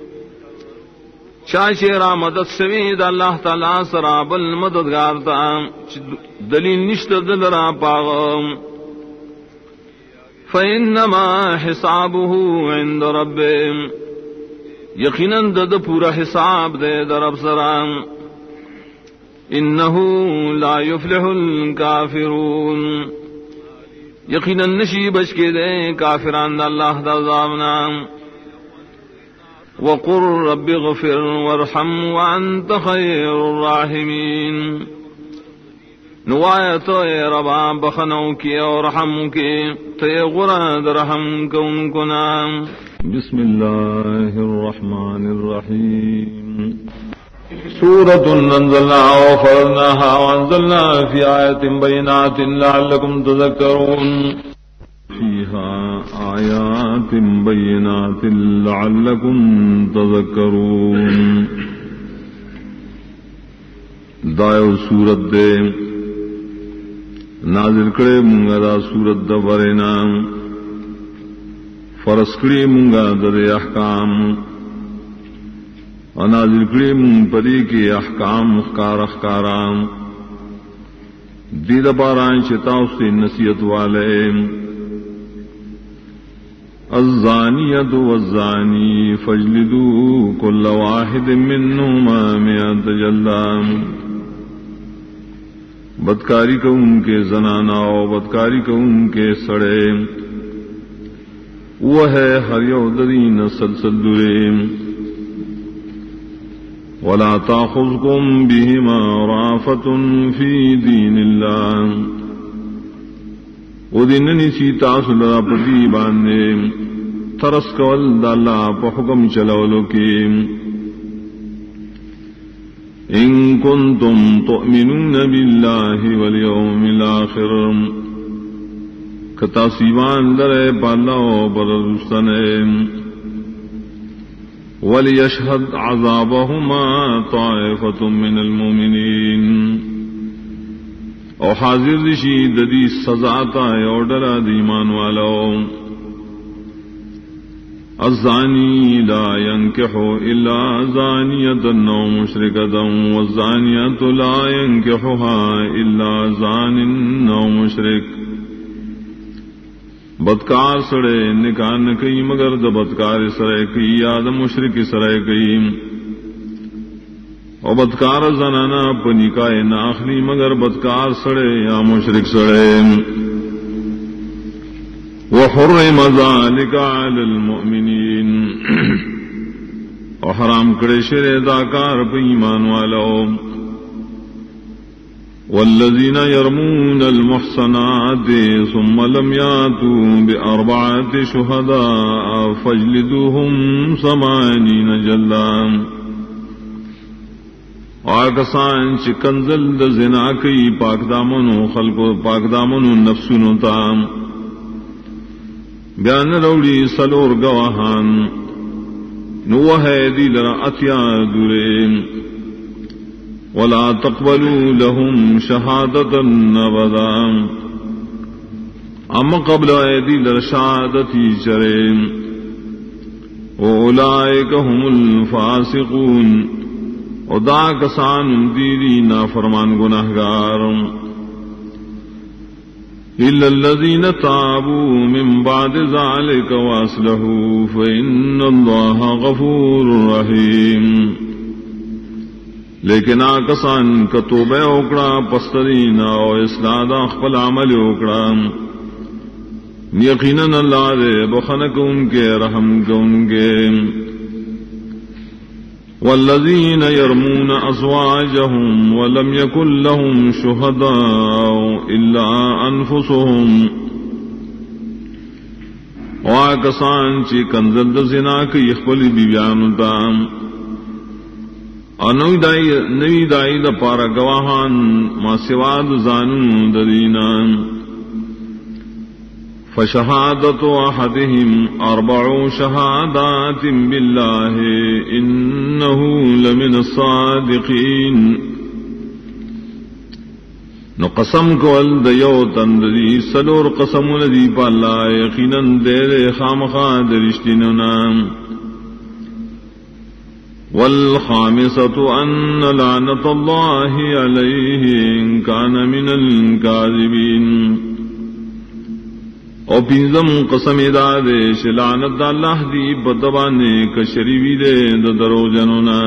شاشرا مدد سوید اللہ تعالی سرا بل مددگار تا دلیل نشت دلرا پاغم. فإنما حسابه عند ربه. یقیناً دد پورا حساب دے درب سرام. انه لا يفلح الكافرون. یقیناً نشی بچ کے دے کافران دا اللہ دا عذابنا. وقل رب اغفر وارحم وانت خیر الراحمین. نوایت اے ربا بخنو کی اور رحم کی تے غراد رحم کن کنام. بسم اللہ الرحمن الرحیم. سورة أنزلناها وفرضناها وأنزلنا في آيات بينات لعلكم تذكرون. فيها آيات بينات لعلكم تذكرون. دایو سورت دے نازل کرے منگا دا سورت دا برینا فرس کرے منگا در احکام انازل کری من پری کے احکام اخکارام دید باران شتاو سے نصیحت والے. الزانیت والزانی فاجلدوا کل واحد منہما مئات جلدہ. بدکاری کو ان کے زنانا و بدکاری کو ان کے سڑے وہ ہے ہر یودرین سلسل درے. ولا تأخذكم بهما رأفة في دين الله. ودیننی سی تاسو لرا پتی باندے ترس کول دا اللہ پا حکم چلولو کی. ان کنتم تؤمنون باللہ والیوم الاخر. کتا سیوان لرے پالا و بررستنے. وَلِيَشْهَدْ عَذَابَهُمَا طَائِفَةٌ مِّنَ الْمُؤْمِنِينَ. او حاضر دشی ددی سزا تا او ڈرا دیمان والو. الزانی لا ينكح الا زانیة او مشرکة والزانیة لا ينكحها الا زان او مشرک. بدکار سڑے نکاح نہ کئی مگر د بدکار سڑے کئی یا د مشرک سڑے کئی. اور بدکار زنانا پا نکاح نہ اخلی مگر بدکار سڑے یا مشرک سڑے. وحرم ذلك على المؤمنین. اور حرام کرے شرع داکار پا ایمان والو. والذین يرمون المحصنات ثم لم يأتوا بأربعة شهداء فاجلدوهم 80 جلدة. آکسان چی کنزل د زنا کئی پاک دامنو خلقو پاک دامنو نفسنو تام بیان روڑی سلور گواہان نوہ دی لرا اتیا دورین. ولا تقبلوا لهم شهادة أبدا. اما قبل ایدی لرشادتی چرین. اولئک هم الفاسقون. ادا کسان دیری نافرمان گناہگار. إلا الذين تابوا من بعد ذلك وأصلحوا فإن الله غفور رحيم. لیکن آکسان کا توبہ اوکڑا پسترین اور اصلاح دا خپل عمل اوکڑا یقیناً اللہ دے بخنک ان کے رحم کو ان کے. والذین یرمون ازواجهم ولم یکن لهم شہداء الا انفسهم. آکسان چی کنزل زنا کی خپل بیبیانو تام نوی دائی دا پارا گواہان ما سواد زانون ددینا. فشہادت احدهم 4 شہادات باللہ انہو لمن الصادقین. نو قسم کول دیو تندری سلور قسم ندی پالا یقیناً دے خامخا درشتیننا. والخامسة أن لعنة الله عليه إن كان من الكاذبين. او پینزم قسم دادے لعنت اللہ دی بدبانے کشریوی دے درو جنونا.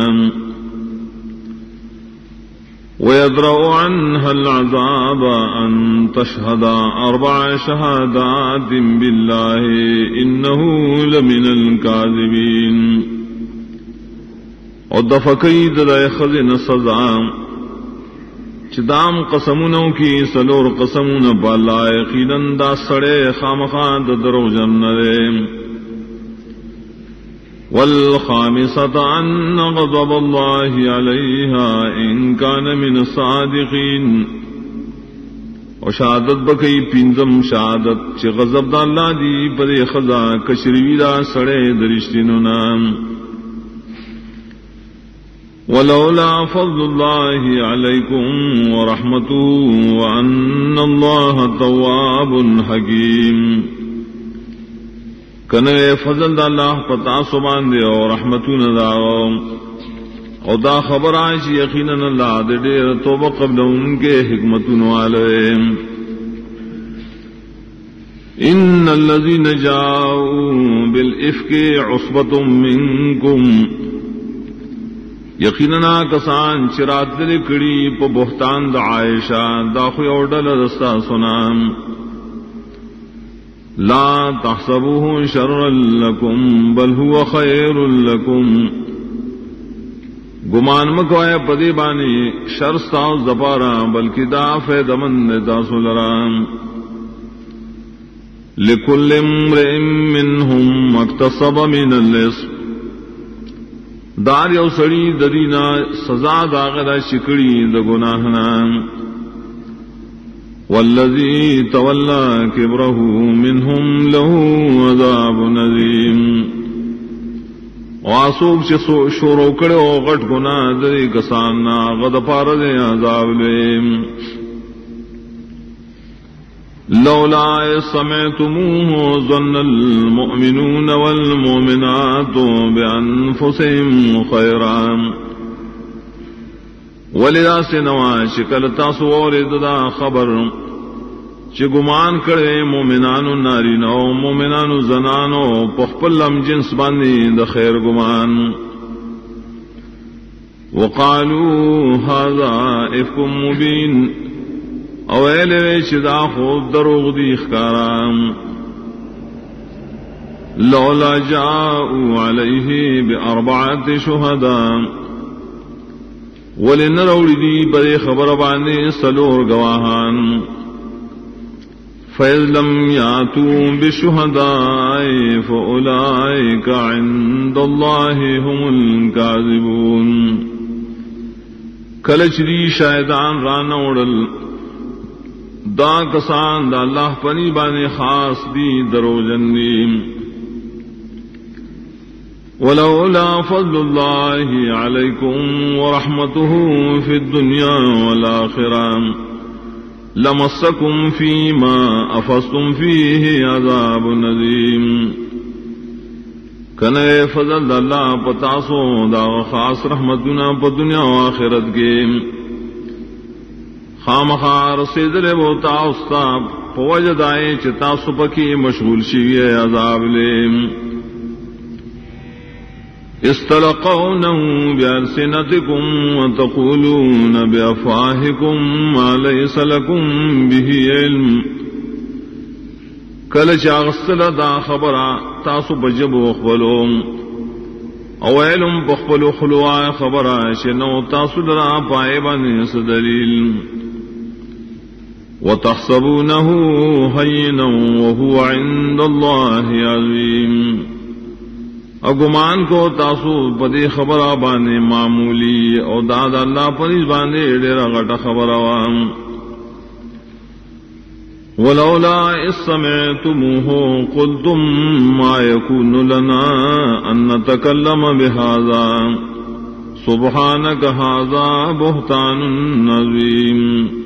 ويدرأ عنها العذاب أن تشهد 4 شهادات بالله إنه لمن الكاذبين. اور دفقی ددائے خزن سزا چدام قسمونوں کی سلور قسمون بالا یقیناً دا سڑے خامخان درو جنرے. والخامسة أن غضب الله عليها إن كان من الصادقين. اور شہادت بکئی پینزم شہادت چ غضب دا اللہ دی پدے خزا کشریوی دا سڑے درشتینو نام. ولولا فضل الله عليكم ورحمته وأن الله تواب حكيم. کنوے فضل اللہ پتا سبان دے اور رحمتون دا او دا خبر آئیچ یقیناً اللہ دے دیر توبہ قبل ان کے حکمتون والے. ان الذين جاءوا بالإفك عصبة منكم. یقیناً کسان چرات دل کڑی پا بہتان دا عائشہ دا خوی اوڈل دستا سنام. لا تحسبوه شرا لکم بل هو خیر لکم. گمان مکوائے پدی بانی شرستا زبارا بلکہ دا فید من تاسو لرام. لکل امرئ منہم مکتصب من الاسم. دار یو سڑی ددینا سزا داغدا شکڑی د گناہنا. والذی تولی کبرہ منہم لہ عذاب عظیم. واسوک چ شورو کڑو غٹ گناہ دری کساننا غد پار دے عذاب لیم. لولا سمعتموه ظن المؤمنون والمؤمنات بأنفسهم خيرا. ولذا سنوا شکل تاسو ورد دا خبر چ گمان کرے مومنانو نارینو مومنانو زنانو پخپل لم جنس باندی دا خیر گمان. وقالوا هذا افک مبین. اویلے چدا خود دروغ دی اخکارام. لولا جاءوا علیہ باربعۃ شہداء. ولن روڑی دی بڑے خبر بانے سلور گواہان. فإذ لم يأتوا بالشهداء فأولئك عند الله هم الكاذبون. کلچری شاہدان رانا اڑل دا کسان دا اللہ پنی بانے خاص دی درو جنیم. ولولا فضل الله عليكم ورحمته في الدنيا والآخرة لمسكم فيما أفضتم فيه عذاب عظيم. کنے فضل اللہ پتاسو دا خاص رحمتنا پا دنیا و آخرت کے خامخار سیدلے بوتا استا فوجد آئے چتا سپکی مشغول شیئے عذاب لیم استلقونه بألسنتكم وتقولون بأفواهكم ما ليس لكم به علم کل چاغستل دا خبرا تاسو بجب اخبلوم او علم بخبلو خلوا خبرا شنو تاسو درا پائبان سدلیل وتحسبونه هينا وهو عند الله عظيم اگمان کو تاسو پدی خبر بانے معمولی او داد اللہ پریز بانے ڈیرا غٹا خبر عوام ولولا اس سمعتموه قلتم ما يكون لنا ان نتكلم بهذا سبحانك هذا بهتان عظيم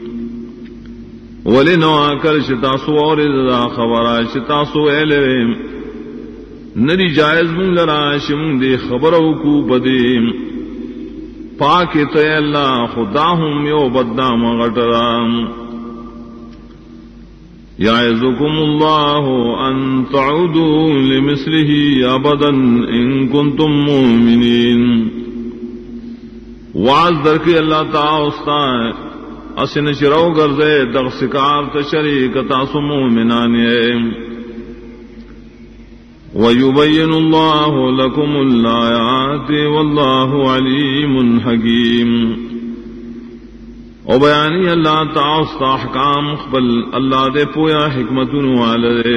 ولنو کر شتاسو اور خبر شتاسو علم نری جائز من لرا شمون دے خبرو کو بدیم پاک تے اللہ خدا ہوں یو بدنام غٹرام یعظکم اللہ ان تعودوا لمثلہ ابدا ان کنتم مومنین وعظ درکی اللہ تعالی استائے اسن شرو گردے دغسکار تشریک تاسو مومنانے وَيُبَيِّنُ اللَّهُ لَكُمُ الْآيَاتِ وَاللَّهُ عَلِيمٌ حَكِيمٌ او بیانی اللہ تعالی احکام قبل اللہ دے پویا حکمتن والدے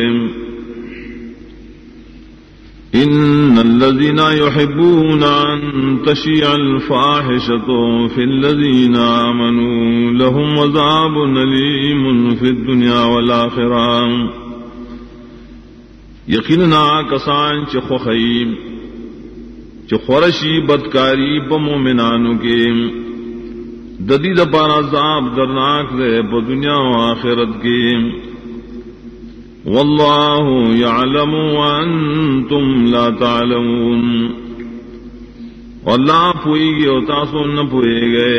ان الذين يحبون ان تشيع الفاحشة في الذين آمنوا لهم عذاب أليم في الدنيا والآخرة یقینا کسان چخوخیم چخورشی بدکاری بمومنانو کے ددید پار عذاب درناک دے پا دنیا و آخرت کے واللہ یعلم وانتم لا تعلمون واللہ پوئی گئے و تاسو نہ پوئے گئے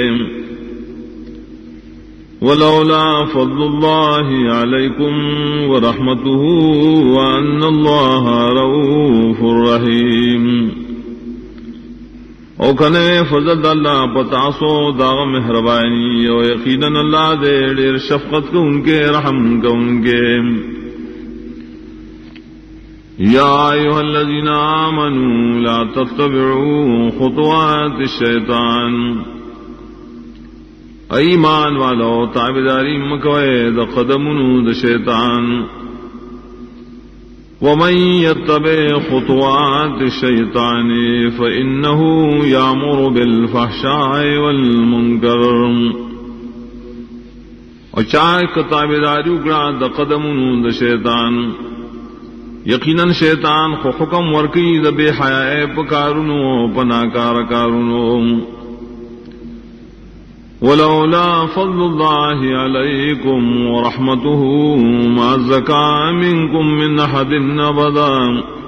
ولولا فضل الله عليكم ورحمته وأن الله رؤوف رحيم او کنے فضل اللہ پتاسو داغ مہربانی او یقینا اللہ دے دیر شفقت کو ان کے رحم کو ان کے یا ایھا الذین آمنوا لا تتبعوا خطوات الشیطان ایمان والو تابداری مکوئے دا قدمنو دا شیطان ومن یتبع خطوات الشیطان فإنه یامر بالفحشاء والمنکر اور چاہے تابداری اکڑا دا قدمنو دا شیطان یقیناً شیطان خو حکم ورکی دا بے حیاء پکارنو پناکار کارنو ولولا فضل الله عليكم ورحمته ما زكى منكم من أحد أبدا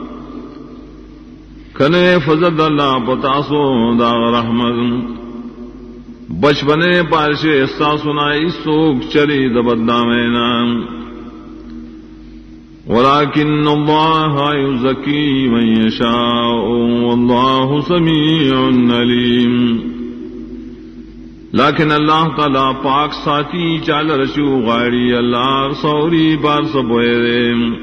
کنے فضل اللہ پتاسو دا رحمت بچپنے پارشے استا سنائی سوک چلی دبدامینا ولكن الله يزكي من يشاء والله سميع عليم لیکن اللہ تعالی پاک ساتھی چال رشو غاری اللہ سوری بار سبوئے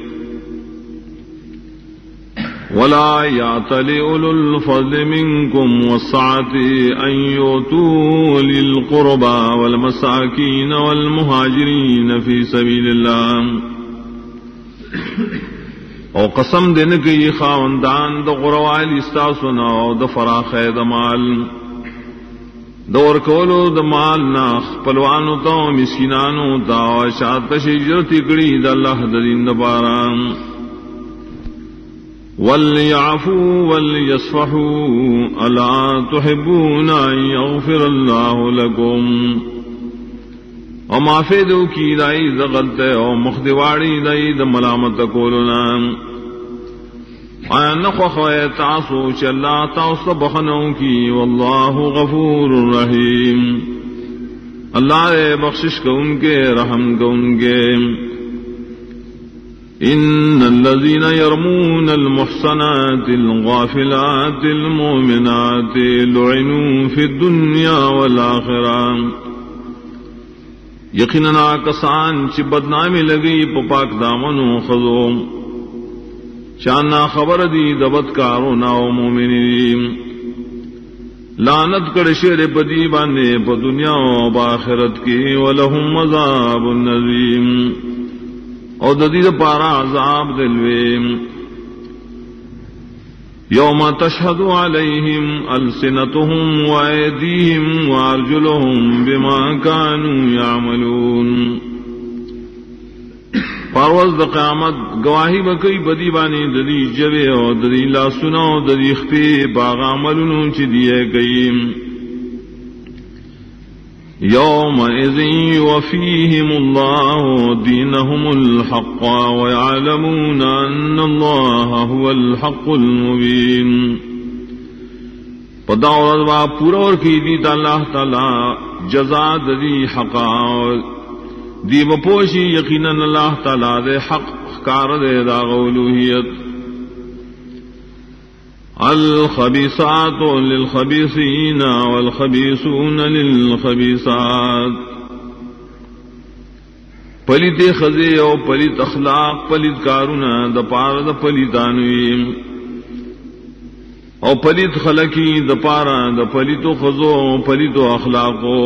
ولا یعتلی اولو الفضل منکم والسعة ان یؤتوا للقربى والمساکین والمہاجرین فی سبیل اللہ او قسم دن کی خاوندان دا غروالی استاسنا او دا فراخ دمال دور کولو د مال ناخ پلوانو تا مسکینانو تا شات شجرت کڑی د اللہ دین دبارا وليعفوا وليصفحوا الا تحبون ان يغفر الله لكم وما فیدو کی دائی د غلطے او مخدواڑی دائی د ملامت کولنا آیا نخوخوئے تاسو چا اللہ تاسو بخنوں کی واللہ غفور رحیم اللہ بخشش کو ان کے رحم کو ان کے إن الذين يرمون المحصنات الغافلات المؤمنات لعنوا في الدنيا والآخرة یقیناً کسان چی بدنامی لگی پاک دامنو خزوم چانا خبر دی دبدکارونا و مومنین لعنت کر شیر پدی بانے پا دنیا و باخرت کی ولہم عذاب النظیم اور ددید پارا عذاب دلویم یوم تشہد علیہم السنتہم وایدیہم وارجلہم بما کانوا یعملون پرواز دا قیامت گواہی بکئی بدی بانی ددی جبے اور ددی لا سنو ددی خفی باغ عملنو چی دیئے گئیم يومئذ يوفيهم الله دينهم الحق ويعلمون أن الله هو الحق المبين پداور وا پورا اور کی دیتا اللہ تعالی جزا دی حقا دی بپوشی یقینا اللہ تعالی دے حق کار دے دا اولوہیت الخبيثات للخبيثين والخبيثون للخبيثات پلیت خزے او پلیت اخلاق پلیت کارونا د پار د پلیتانوی او پلیت خلقی د پارا د پلیتو خزو پلیتو اخلاقو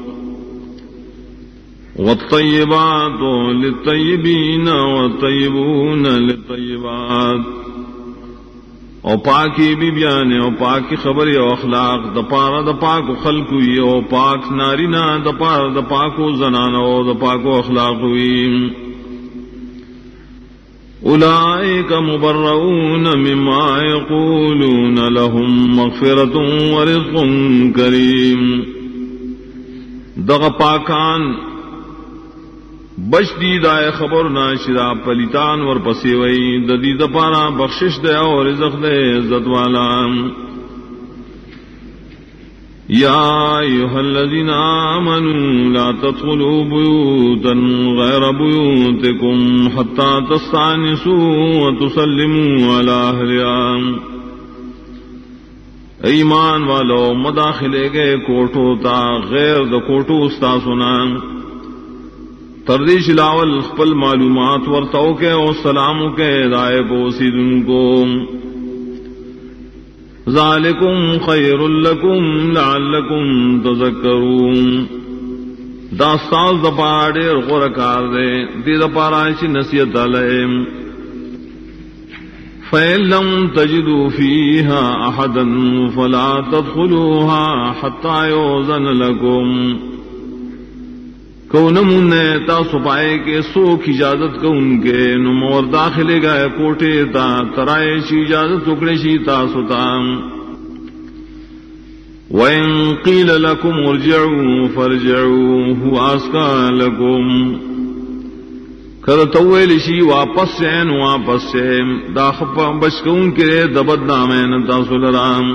والطیبات للطیبین والطیبون للطیبات او پاکی بی بیانے او پاکی خبری او اخلاق دا پارا دا پاکو خلقوی او پاک نارینا دا پارا دا پاکو زنانا او دا پاکو اخلاقوی اولئک مبرؤون مما یقولون لهم مغفرت ورزق کریم دغا پاکان بچ دی دائے خبر ناشرا پلیتان ور پسی وئی ددی دپارا بخشش دے اور رزق دے عزت والا یا ایھا الذین آمنوا لا تدخلوا بیوتا غیر بیوتکم حتی تستأنسوا وتسلموا علی اہلها ایمان والو مداخلے گئے کوٹو تا غیر د کوٹو استا سنا تردیش لاول خپل معلومات ورتاو کے او سلامو کے دائے کو سیدن کو ذالکم خیر لکم لعلکم تذکرون دا ساز دا پاڑے غرکار دے دی دا پارائشی نصیت علیہم فَإِن لَّمْ تَجِدُوا فِيهَا أَحَدًا فَلَا تَدْخُلُوهَا حَتَّى يُؤْذَنَ لَكُمْ کونمون نے تاسو پائے کہ سوک اجازت کو ان کے نمور داخلے گئے کوٹے تا ترائے شی اجازت ٹکڑے شی تاسو تام وَإِن قِيلَ لَكُمْ ارْجِعُوا فَارْجِعُوا هُوَ أَزْكَىٰ لَكُمْ کر تویل شی واپس سین واپس سین دا خپا بشکون کے دبدنامین تاسو لرام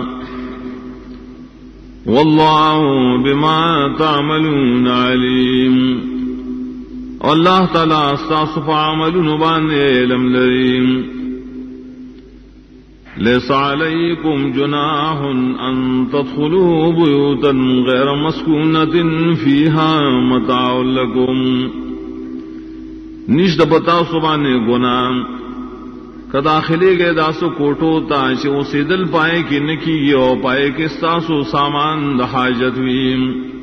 واللہ بما تعملون علیم اللہ تعالی استاصف عملون باندے علم لریم لیس علیکم جناح ان تدخلوا بیوتا غیر مسکونت فیہا متاع لکم نشد بتا سبانے گناہ کداخلے گئے داسو کوٹو تا چھ اسی دل پائے کی نکی او پائے کس تاسو سامان دا حاجت ویم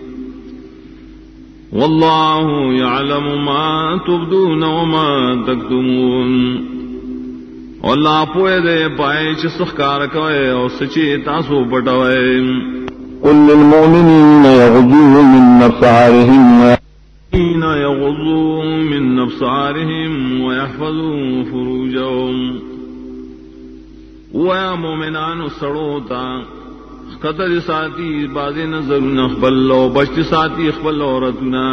واللہ یعلم ما تبدون وما تکتمون اللہ پوئے دے پائے چھ سخکار کوئے او سچے تاسو پٹوئے قل للمؤمنین یغضوا من ابصارهم يغضوا من أبصارهم ويحفظوا فروجهم ويا مومنان سڑوتا قدر ساتھی باز نظر نخبل و بشت ساتھی اخبل عورتنا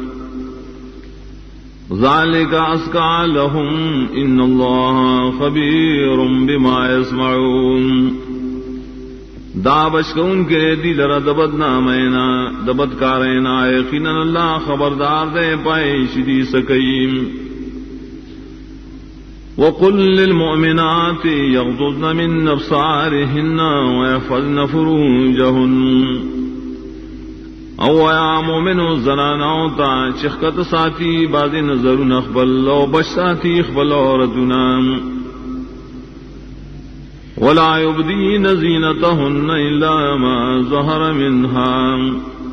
ذالک ازکا لهم ان اللہ خبیر بما يسمعون دا بشکون کے دل را دبد نامینا دبد کارینا یقینا اللہ خبردار دے پائے شدی سکیم وقل للمؤمنات يغضضن من أبصارهن ويحفظن فروجهن او یا مومنو زناناو تا چخکت ساتی بعد نظرون اخبل و بش ساتی اخبل عورتنا ولا يبدين زينتهن إلا ما ظهر منها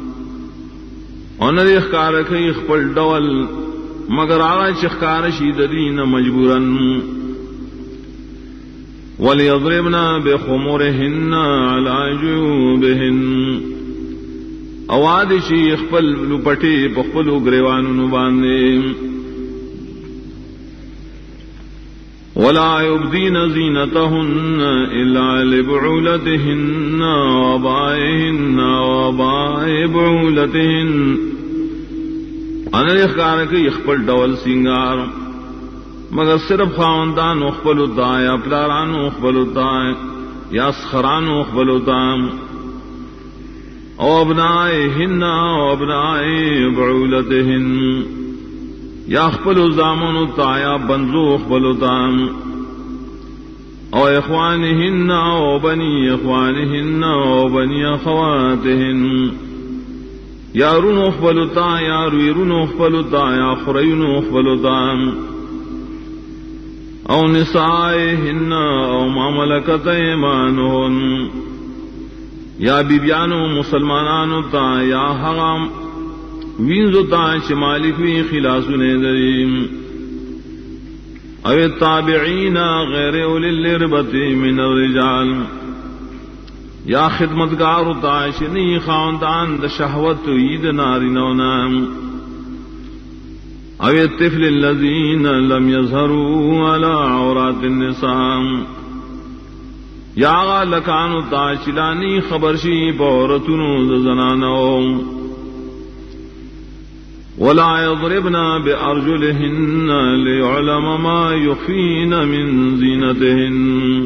انر اخکار کئی اخبل ڈول مگر آغا چخکار شیدرین مجبورا وَلْيَضْرِبْنَ بِخُمُرِهِنَّ عَلَى جُيُوبِهِنَّ اوادشی اخپل لپٹی پخپلو گریوانو باندے ولا يبدين زينتهن إلا لبعولتهن وآبائهن وآباء بعولتهن انر اخکار کی اخپل ڈول سنگار مگر صرف خاندان اخپلو تا یا پلاران اخپلو تا یا اسخران اخپلو تا او ابنائهن او ابناء بعولتهن یا اخپلو زامن تا یا بنزو اخپلو تا او اخوانهن او بنی اخوانهن او بنی اخواتهن یا رون اخپلو تا یا رویرون اخپلو تا یا خریون اخپلو تا او نسائهن او ما ملکت ایمانهن یا بیبیانو مسلمانانو تا یا حرام وینزو تا شمالک وی خلاسو نیدریم او التابعین غیر اولی الاربت من الرجال یا خدمتگارو تا شنی خاندان دا شہوت عید نارینونا او الطفل الذین لم یظہروا علی عورات النساء یا آغا لکانو تا چلانی خبرشی بورتنو زنانو ولا يضربن بأرجلهن ليعلم ما يخفين من زينتهن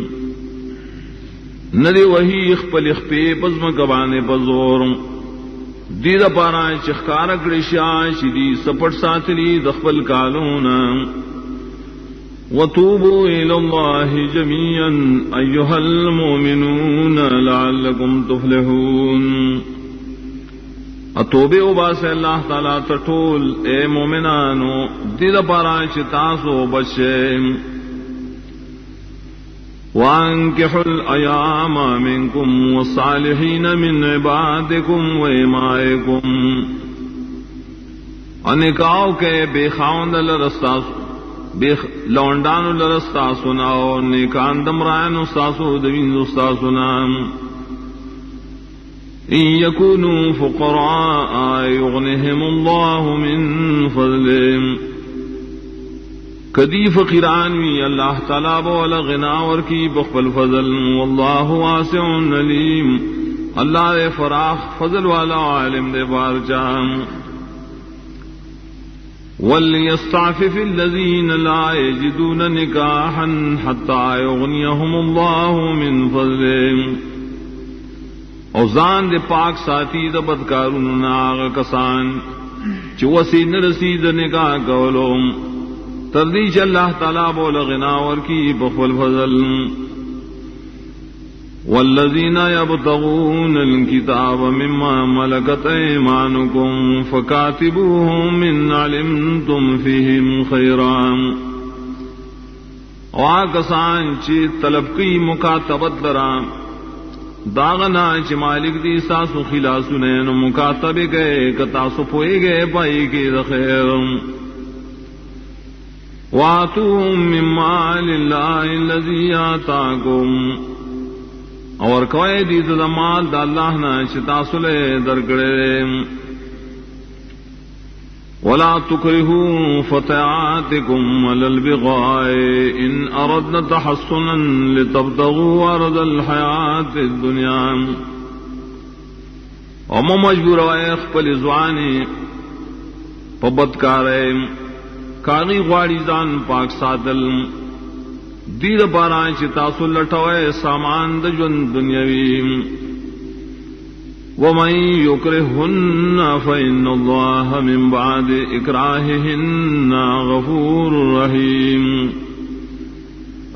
ندی وہی اخپل اخپی پزم کبانے پزور دید پارا چخکارک رشا شدی سپٹ ساتری دخپل کالونا وَتُوبُوا إِلَى اللَّهِ جَمِيعًا أَيُّهَا الْمُؤْمِنُونَ لَعَلَّكُمْ تُفْلِحُونَ اتوبے اباسے اللہ تعالیٰ تٹول اے مومنانو دل پارا چتاسو بچے وَأَنكِحُوا الْأَيَامَ مِنكُمْ وَالصَّالِحِينَ مِنْ عِبَادِكُمْ وَإِمَائِكُمْ انکاؤ کے بے خاوند لرستاسو بے لونڈانو لرستاسونا اور نیکان دمرائنو استاسو دوینزو استاسونا ان یکونوا فقراء یغنهم اللہ من فضلهم کدی فقیرانوی اللہ تعالی بولا غناور کی بخبل فضل واللہ واسع علیم اللہ دے فراخ فضل والا عالم دے بارجام وَلْيَسْتَعْفِفِ الَّذِينَ لَا يَجِدُونَ نِكَاحًا حَتَّى يُغْنِيَهُمُ اللَّهُ مِنْ فَضْلِهِ او زان دے پاک ساتھی دا بدکارون ناغ کسان چو وسی نرسید نکاح کولوم تردیچ اللہ تعالیٰ بول غناور کی بخل فضل والذین یبتغون الکتاب مما ملکت ایمانکم فکاتبوہم من علمتم فیہم خیرام واکسان چی طلب کی مکاتبت درام داغنا چی مالک دی ساسو خلاسو نین مکاتب گئے کتاسو پوئے گئے پائی کی دخیرم واتوہم من مال اللہ الذی آتاکم اور کوئی دید مال دا اللہ نا چتاسلے درگڑے ولا تکرہوا فتياتكم على البغاء ان اردنا تحصنا لتبتغوا عرض الحیات الدنیا وما مجبور وائے خپل زوانی پبدکارے کانی غواړي ځان پاک ساتل دید پارا چی تاسو لٹوئے سامان د ژوند دنیاوی ومن یکرہن فإن اللہ من بعد اکراہہن غفور رحیم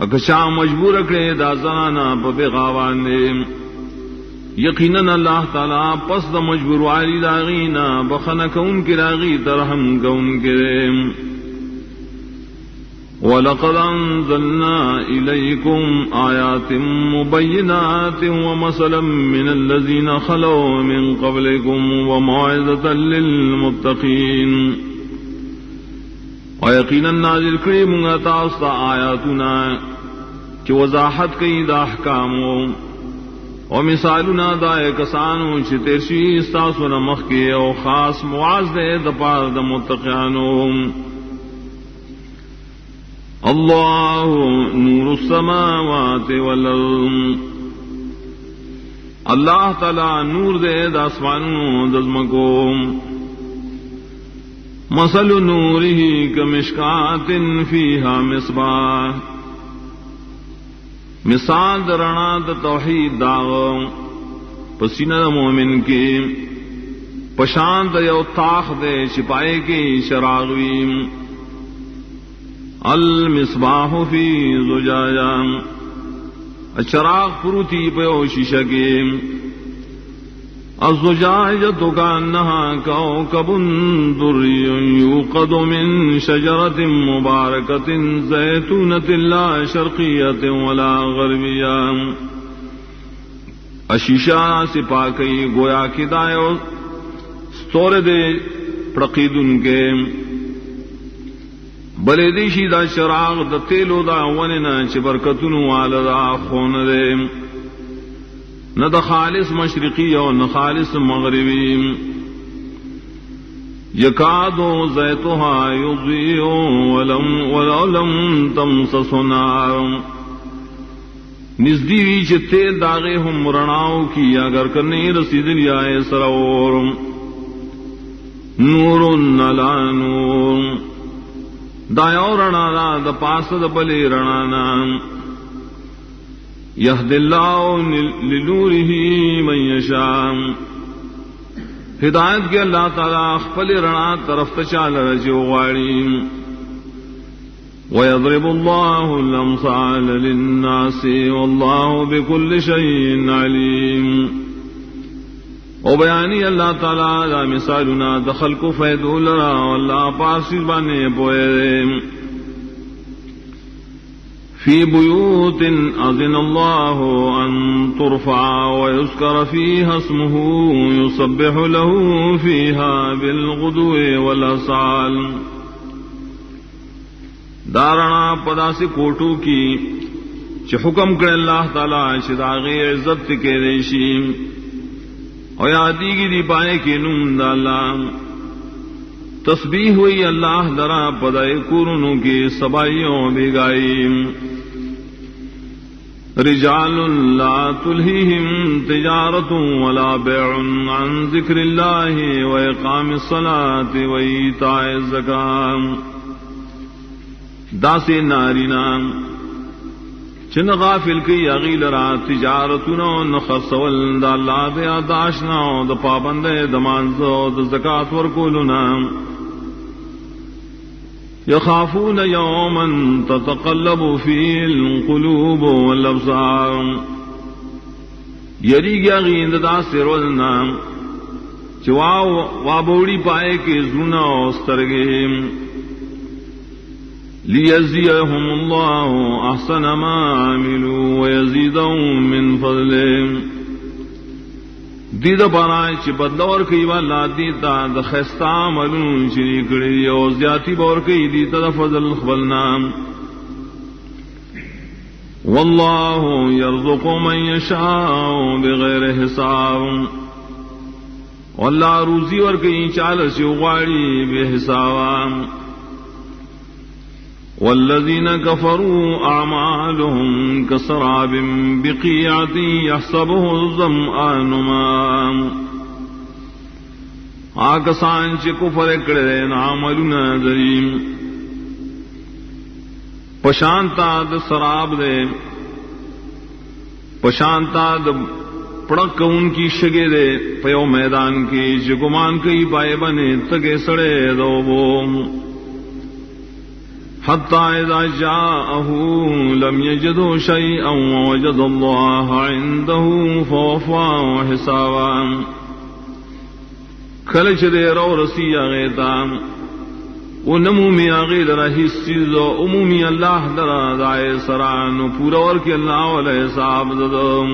اکشا مجبور اکڑے دا زنانا پا بغاوان دے یقیناً اللہ تعالیٰ پس دا مجبور والی داغینا بخنک ان کی راغی ترحم کا ان کے دے وَلَقَدْ أَنزَلْنَا إِلَيْكُمْ آيَاتٍ مُبَيِّنَاتٍ وَمَثَلًا مِّنَ الَّذِينَ خَلَوْا مِن قَبْلِكُمْ وَمَوْعِظَةً لِّلْمُتَّقِينَ وَيَقِينًا نازل کری منگا تاستا آیاتنا کہ وضاحت کئی دا احکامو ومثالنا دا کسانو چھ تیرشی استاسونا مخی او خاص معاذ دے دا پار دا متقیانو اللہ نور السماوات والارض اللہ تعالی نور دے دا اسمانو دزمکو مثل نورہ کمشکات فیہا مصباح مثال درنا دا توحید داغ پسینہ مومن کی پشانت یو تاخ دے شپائے کی شراغویم المصباح فی زجاجہ الچراغ پروتی پیو شیشہ کے الزجاجہ کانہا کوکب دری یوقد من شجرت مبارکت زیتونت لا شرقیت ولا غربیہ اشیشہ سپا کئی گویا کی دائیو ستور دے پرقید ان کے بلے دیشی دا شراغ دا تیلو دا وننا چی برکتن والا دا خون دے نہ دا خالص مشرقی اور نہ خالص مغربی یکادو زیتها یضیء ولو لم تمسس نار نزدیوی چی تیل داغے ہم رناؤ کی اگر کرنے رسید لیائے سرور نور علی نور دایو رنا دا پاس دا بلی رنانا یہد اللہ لنورہ من یشاء ہدایت کے اللہ تعالیٰ اخفل رنا طرف تچال رجو غاڑی وَيَضْرِبُ اللَّهُ الْأَمْثَالَ لِلنَّاسِ وَاللَّهُ بِكُلِّ شَيْءٍ عَلِيمٌ او بیانی اللہ تعالیٰ دا مثالنا دخل کو فیدو لرا واللہ پاسی بانے پوئے فی بیوت اذن اللہ ان ترفع ویذکر فیہا اسمہ یسبح له فیہا بالغدو والاسال دارنا پدا سے کوٹو کی چھ حکم کرے اللہ تعالیٰ شداغی عزت کے ریشیم اور یادی کی دی پائے کے نم دا اللہ تسبیح ہوئی اللہ درا پدائے کورنوں کی سبائیوں بگائی رجال لا تلہیہم تجارت ولا بیع عن ذکر اللہ واقام الصلاة وایتاء الزکاة دا سے نارینا چن غافل کی اغیل را تجارتنا نخصول دا اللہ دے آداشنا دا پابند دمانزو دا زکاة ورکولنا یخافون یوما تتقلب فی القلوب والابصار یریگ اغیل دا سرولنا چواو وابوڑی پائے کے زنا استرگیم لیجزیہم اللہ احسن ما عملوا ویزیدہم من فضلہم دید پارائے چی بدلور کئی والا دیتا دا خیستا عملون شریکڑی او زیادی بور کئی دیتا دا فضل خبلنا واللہ یرزق من یشاء بغیر حساب واللہ روزی ور کئی چالسی اغاڑی بے حساب والذین کفروا اعمالهم کسراب بقیعۃ یحسبہ الظمآن ماء آکسان چی کفر کرے عملنا ذریم پشانتا د سراب دے پشانتا د پڑک ان کی شگے دے پیو میدان کی جگمان کئی پائے بنے تگے سڑے دو بو حتى إذا جاءه لم يجدوا شيئا ووجد الله عنده فوفاه حسابا کلچ دے رو رسی آغیتا ونمومی آغی لرا حسیز و عمومی اللہ لرا دائے سران و پورا ورکی اللہ علیہ حساب ددم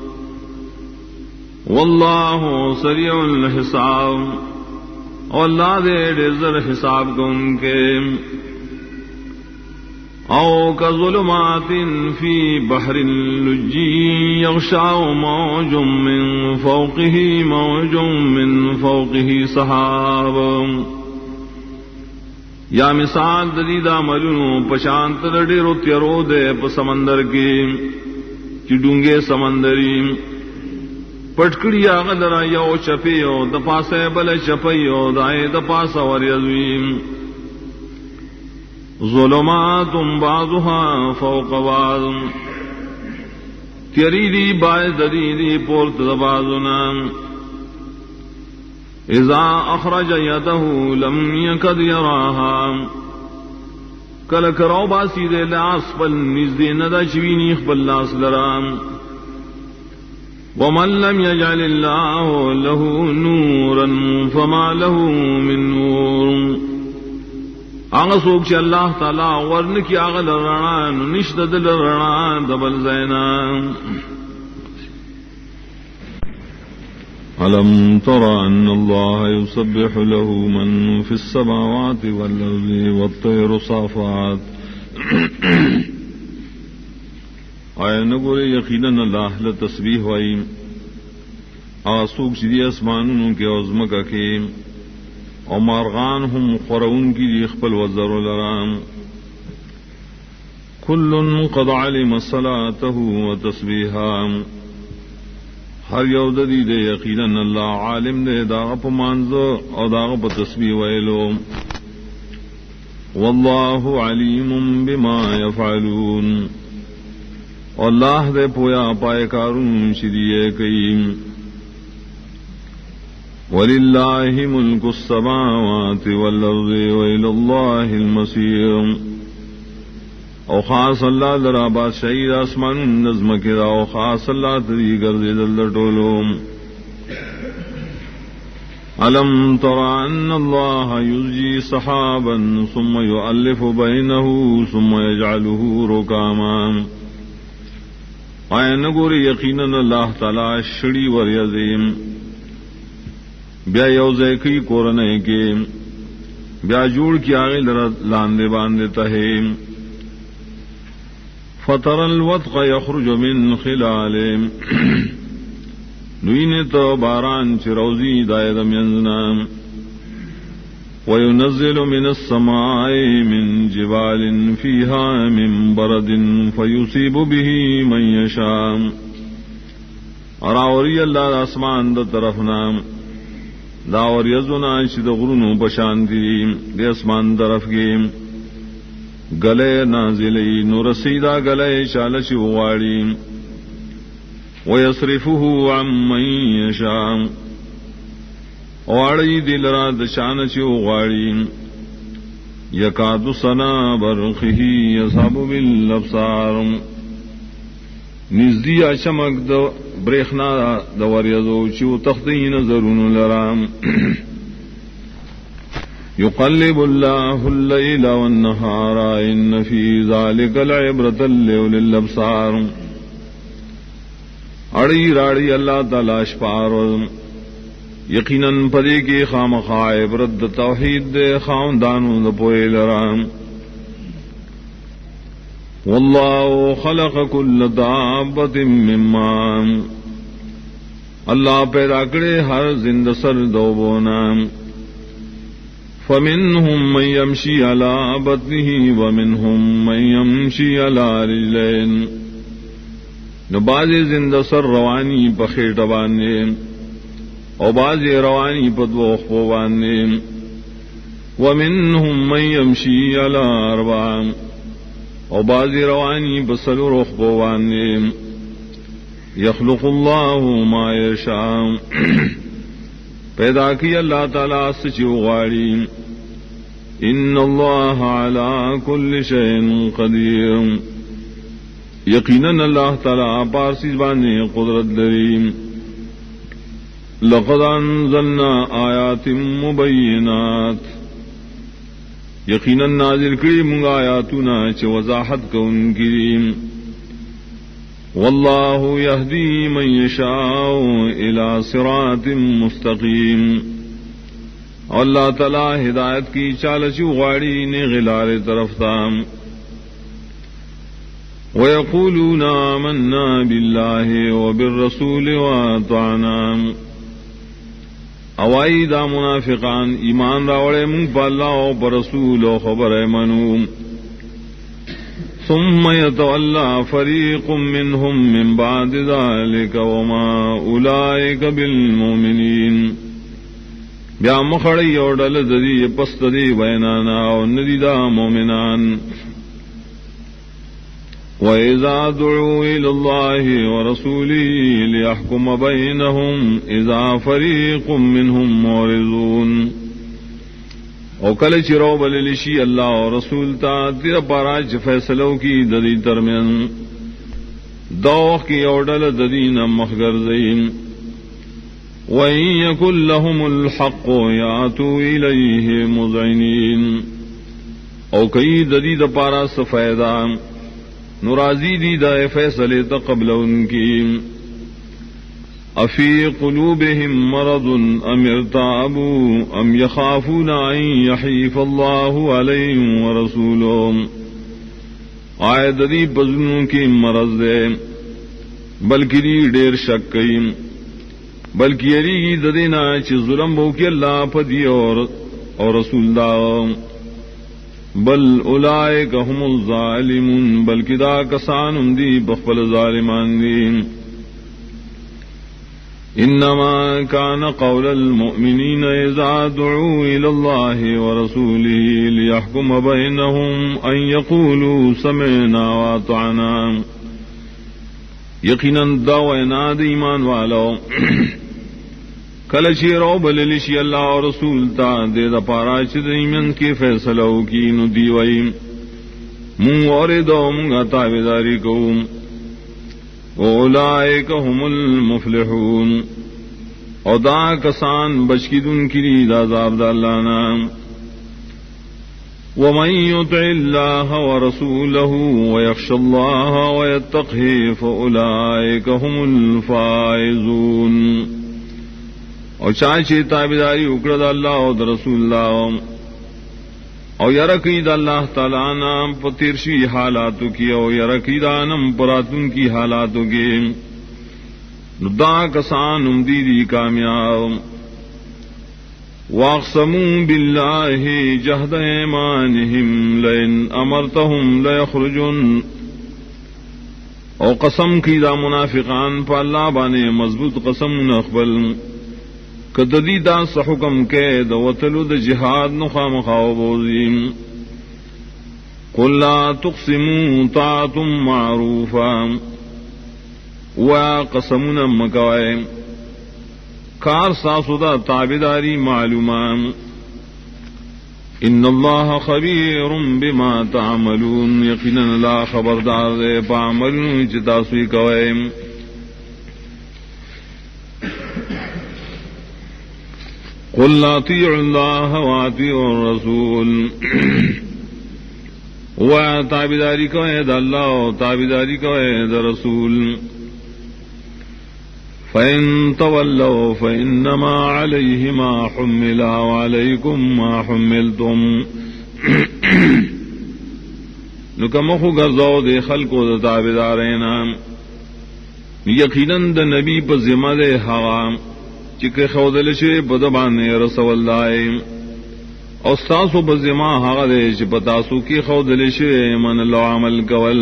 واللہ سریع الحساب اور اللہ دے ڈیزر حساب کو ان کے او کظلمات فی بحر لجی یغشاء موج من فوقه موج من فوقه سحاب یا مثال دلیدہ ملنو پشانت ڈیرو تیرو دے سمندر کی چڈونگے سمندری پٹکڑی آغلرا یو چپیو دپاسے بل چپیو دائے دپاسا وریزویم ظلمات بعضها فوق بعض تیریدی باعث دریدی پورت دبازنا اذا اخرج يده لم يكد يراها کل کرو باسی دے لاس پل نزدے ندا چوینی خبل لاس لرام ومن لم يجعل الله له نورا فما له من نور آغا سوک چی اللہ تعالی ورن کی آغا لرنان نشد دل رنان دبل زینان ألم تر أن الله يسبح له من في السماوات والأرض والطير صافات آیا نگورے یقیناً اللہ لتسبیح وائیم آسوک چیدی اسمانوں کے عظمکہ کے او مارغان ہم قرون کی اخبل وزر لرام کل قد علم صلاته وتسبیحام ہر یود دی دے یقیناً اللہ عالم دے داغ پا مانزو او داغ پا تسبیح ویلو واللہ علیم بما یفعلون اللہ دے پویا پائے کارون شریعے کئیم وَلِلَّهِ مُلْكُ السَّمَاوَاتِ وَالْأَرْضِ وَإِلَى اللَّهِ الْمَصِيرُ او خاص اللہ لرا بادشاہی آسمان نظم کرا او خاص اللہ تری گردے دل ٹولو أَلَمْ تَرَ أَنَّ اللَّهَ يُزْجِي سَحَابًا ثُمَّ يُؤَلِّفُ بَيْنَهُ ثُمَّ يَجْعَلُهُ رُكَامًا آیا نگوری یقیناً اللہ تعالی شڑی وریزیم بیا یوزے کی کورنے کے بیا جوڑ کی آگے لاندے باندے تہے فطر الودق یخرج من خلالے نوین تو باران چروزی دائدم ینزنام وينزل من السماء من جبال فيها من برد فيصيب به من يشاء اراوری اللہ آسمان دا طرف نام داور یزنا شد غرونو بشاندی دے اسمان طرف کی گلے نازلی نورسیدہ گلے شالش وغاڑی ويصرفه عن من يشاء واڑی دل را دشان چو غاڑی یکاد سنا برقه یصحب بالابصار نزدی چمک د بریخنا د وریزو چو تخدین نظرون لرام یقلب الله الليل والنهار ان في ذلك لعبرة لأولي الابصار اڑی راڑی اللہ تعالی شپار یقیناً پدے کے خامخواہ عبرت توحید دے خاندانوں دا پوئے لرام واللہ خلق کل دابت مما اللہ پیدا کرے ہر زند سر دوبونا فمنہم من یمشی علی بطنہ ومنہم من یمشی علی رجلین نبازی زند سر روانی پخیٹ باندے او بازی روانی پدوخ پوانے ومنہم من یمشی علی اربع او بازی روانی بسلو رخ پوانے یخلق اللہ ما یشاء پیدا کی اللہ تعالی سچو غاڑی ان اللہ علی کل شیء قدیر یقیناً اللہ تعالی پارسی بانے قدرت لریم لقد انزلنا آیات مبینات یقیناً نازل کری منگا آیاتنا چ وضاحت کو ان کی واللہ یہدی من یشاء الی صراط مستقیم اللہ تعالی ہدایت کی چالچ غاڑی نے غلار طرف تام وَيَقُولُونَ آمَنَّا بِاللَّهِ وَبِالرَّسُولِ وَأَطَعْنَا اوائی دا منافقان ایمان راوڑے منگ پا اللہ و پا رسول و خبر منو ثم يتولى فريق منهم من بعد ذلك وما أولئك بالمؤمنين بیا مخڑی اور ڈل ددی پست دی بینانا اور ندی دا مومنان وَإِذَا دُعُوا إِلَى اللَّهِ وَرَسُولِهِ لِيَحْكُمَ بَيْنَهُمْ إِذَا فَرِيقٌ مِّنْهُمْ مُعْرِضُونَ او کل چرو بللشی اللہ اور رسول تا تیر پاراج فیصلوں کی ددی ترمن دوخ کی اوڈل ددین مخگر زین وَإِن يَكُن لَّهُمُ الْحَقُّ يَأْتُوا إِلَيْهِ مُذْعِنِينَ او کئی ددی پارا سفیدہ نرازی دی دا فیصلے تقبل ان کی افی قلوبہم مرض ام ارتابوا ام یخافون ان یحیف اللہ علیہم ورسولہم آئے ددی بزنوں کی مرض دے بلکہ دی دیر شک کئی بلکہ یری ددینا چی ظلم بو کی اللہ پدی اور رسول دا بل اولئک هم الظالمون بلکہ دا کسان دی بخبل ظالمان دی انما كان قول المؤمنین اذا دعوا الى الله ورسوله ليحكم بينهم ان يقولوا سمعنا واطعنا یقینا دعوینا دی ایمان والو کل شیر او بللشی اللہ اور رسول تا دے دا پارا چدیمن کی فیصلو کی ندی ویم مون اور دو منگا تابداری کو اولائک هم المفلحون او دا کسان بچکدن کی دید عذاب دا اللہ نام ومن يطع الله ورسوله ويخشى الله ويتقه فاولئک هم الفائزون اور چاچے تابداری اکڑد اللہ اور رسول اللہ اور یرقید اللہ تعالیٰ نام پترشی حالاتوں کی اور یرقید نم پراتن کی حالاتوں کے ندا کسان امدیدی کامیاب واقسموا باللہ جہد ایمانہم لئن امرتہم لیخرجن اور قسم کی دا منافقان پا اللہ بانے مضبوط قسم نقبل کدی دا سحکم کے دوتلو د جہاد نخام خاو بوزیم قل لا تقسموا طاعت معروفا و قسمنا مکوائے کار ساسو دا تابداری معلومان ان اللہ خبیر بما تعملون یقینا لا خبردار دے پا عملون چتاسوی کوئے قل اطیعوا اللہ واطیعوا الرسول و تابداری کو ہے دا اللہ و تابداری کو ہے دا رسول فَإِن تَوَلَّوْا فَإِنَّمَا عَلَيْهِ مَا حُمِّلَ وَعَلَيْكُمْ مَا حُمِّلْتُمْ نکمخو گرزو دے خلقو دا تابدارینا یقیناً دا نبی پا ذمہ دے حرام چکے خودل شے بدبان رسول اللہ استاسو بزما حق دے چپتاسو کی خودل شے من اللہ عمل کول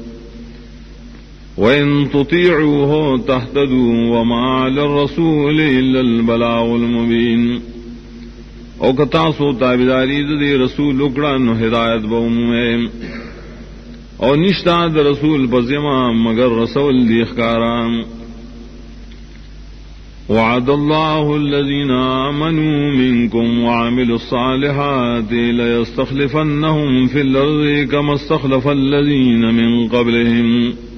وَإِن تُطِيعُوهُ تَهْتَدُوا وَمَا لِلرَّسُولِ إِلَّا الْبَلَاغُ الْمُبِينُ او کتاسو تابداری دے رسول اکڑا نو ہدایت بومے او نشتا دا رسول بزما مگر رسول دی اخکارام وعد الله الذين آمنوا منكم وعملوا الصالحات ليستخلفنهم في الأرض كما استخلف الذين من قبلهم